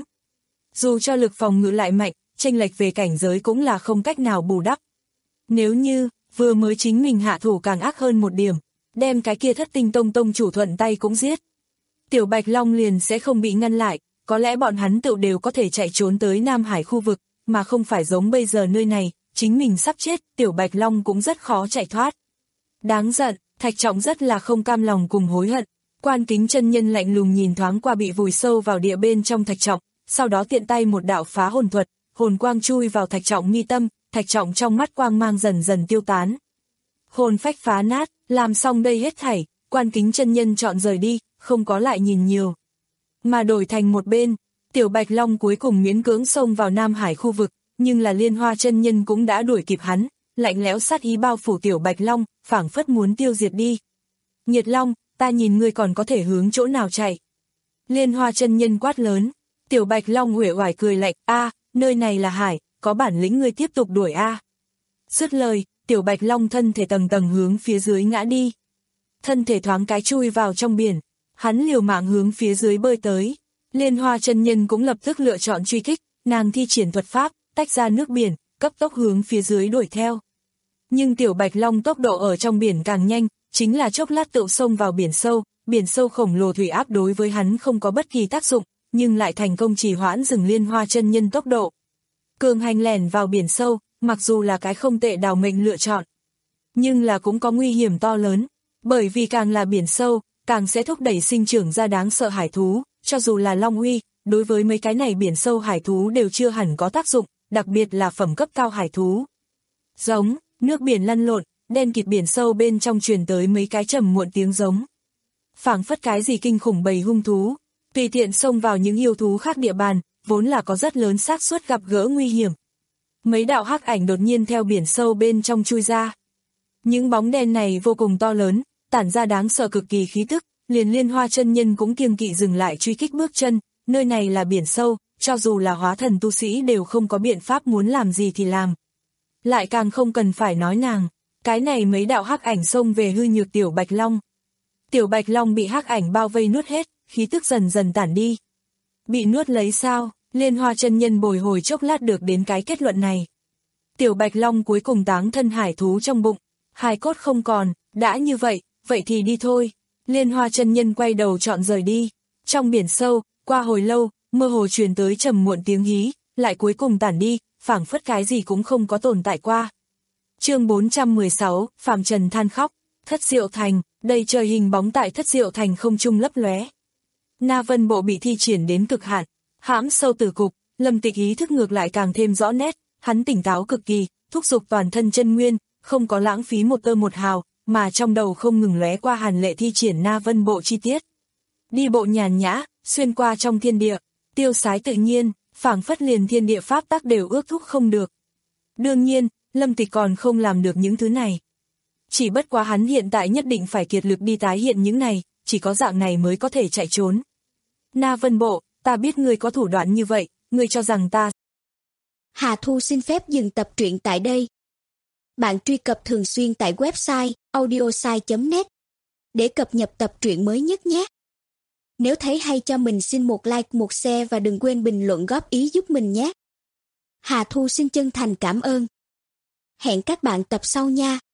Dù cho lực phòng ngự lại mạnh, chênh lệch về cảnh giới cũng là không cách nào bù đắp. Nếu như, vừa mới chính mình hạ thủ càng ác hơn một điểm, đem cái kia Thất Tinh Tông tông chủ thuận tay cũng giết. Tiểu Bạch Long liền sẽ không bị ngăn lại, có lẽ bọn hắn tự đều có thể chạy trốn tới Nam Hải khu vực, mà không phải giống bây giờ nơi này, chính mình sắp chết, Tiểu Bạch Long cũng rất khó chạy thoát. Đáng giận, Thạch Trọng rất là không cam lòng cùng hối hận. Quan Kính chân nhân lạnh lùng nhìn thoáng qua bị vùi sâu vào địa bên trong Thạch Trọng, sau đó tiện tay một đạo phá hồn thuật, hồn quang chui vào Thạch Trọng mi tâm, Thạch Trọng trong mắt quang mang dần dần tiêu tán. Hồn phách phá nát, làm xong đây hết thảy, Quan Kính chân nhân chọn rời đi, không có lại nhìn nhiều. Mà đổi thành một bên, Tiểu Bạch Long cuối cùng miễn cưỡng xông vào Nam Hải khu vực, nhưng là Liên Hoa chân nhân cũng đã đuổi kịp hắn, lạnh lẽo sát ý bao phủ Tiểu Bạch Long, phảng phất muốn tiêu diệt đi. Nhiệt Long, ta nhìn ngươi còn có thể hướng chỗ nào chạy. Liên Hoa chân nhân quát lớn, Tiểu Bạch Long uể oải cười lạnh, a, nơi này là hải, có bản lĩnh ngươi tiếp tục đuổi a. Dứt lời, Tiểu Bạch Long thân thể tầng tầng hướng phía dưới ngã đi. Thân thể thoáng cái chui vào trong biển, hắn liều mạng hướng phía dưới bơi tới. Liên Hoa chân nhân cũng lập tức lựa chọn truy kích, nàng thi triển thuật pháp, tách ra nước biển, cấp tốc hướng phía dưới đuổi theo. Nhưng Tiểu Bạch Long tốc độ ở trong biển càng nhanh, chính là chốc lát tựu xông vào biển sâu, biển sâu khổng lồ thủy áp đối với hắn không có bất kỳ tác dụng, nhưng lại thành công trì hoãn dừng Liên Hoa chân nhân tốc độ. Cường hành lẻn vào biển sâu, mặc dù là cái không tệ đào mệnh lựa chọn, nhưng là cũng có nguy hiểm to lớn, bởi vì càng là biển sâu, càng sẽ thúc đẩy sinh trưởng ra đáng sợ hải thú, cho dù là Long Uy, đối với mấy cái này biển sâu hải thú đều chưa hẳn có tác dụng, đặc biệt là phẩm cấp cao hải thú. Giống, nước biển lăn lộn, đen kịt biển sâu bên trong truyền tới mấy cái trầm muộn tiếng giống. Phảng phất cái gì kinh khủng bầy hung thú, tùy tiện xông vào những yêu thú khác địa bàn, vốn là có rất lớn xác suất gặp gỡ nguy hiểm. Mấy đạo hắc ảnh đột nhiên theo biển sâu bên trong chui ra. Những bóng đen này vô cùng to lớn, tản ra đáng sợ cực kỳ khí tức, liền Liên Hoa chân nhân cũng kiêng kỵ dừng lại truy kích bước chân, nơi này là biển sâu, cho dù là hóa thần tu sĩ đều không có biện pháp muốn làm gì thì làm. Lại càng không cần phải nói nàng, cái này mấy đạo hắc ảnh xông về hư nhược Tiểu Bạch Long. Tiểu Bạch Long bị hắc ảnh bao vây nuốt hết, khí tức dần dần tản đi. Bị nuốt lấy sao? Liên Hoa chân nhân bồi hồi chốc lát được đến cái kết luận này. Tiểu Bạch Long cuối cùng táng thân hải thú trong bụng, hài cốt không còn, đã như vậy, vậy thì đi thôi. Liên Hoa chân nhân quay đầu chọn rời đi. Trong biển sâu, qua hồi lâu, mơ hồ truyền tới trầm muộn tiếng hí, lại cuối cùng tản đi, phảng phất cái gì cũng không có tồn tại qua. Chương bốn trăm mười sáu, Phạm Trần than khóc, Thất Diệu Thành, đầy trời hình bóng tại Thất Diệu Thành không trung lấp lóe. Na Vân Bộ bị thi triển đến cực hạn, hãm sâu tử cục, Lâm Tịch ý thức ngược lại càng thêm rõ nét, hắn tỉnh táo cực kỳ, thúc giục toàn thân chân nguyên, không có lãng phí một tơ một hào, mà trong đầu không ngừng lóe qua Hàn Lệ thi triển Na Vân Bộ chi tiết. Đi bộ nhàn nhã, xuyên qua trong thiên địa, tiêu sái tự nhiên, phảng phất liền thiên địa pháp tắc đều ước thúc không được. Đương nhiên, Lâm Tịch còn không làm được những thứ này. Chỉ bất quá hắn hiện tại nhất định phải kiệt lực đi tái hiện những này, chỉ có dạng này mới có thể chạy trốn. Na Vân Bộ, ta biết ngươi có thủ đoạn như vậy, ngươi cho rằng ta... Hà Thu xin phép dừng tập truyện tại đây. Bạn truy cập thường xuyên tại website audiosai chấm net để cập nhật tập truyện mới nhất nhé. Nếu thấy hay cho mình xin một like, một share và đừng quên bình luận góp ý giúp mình nhé. Hà Thu xin chân thành cảm ơn. Hẹn các bạn tập sau nha.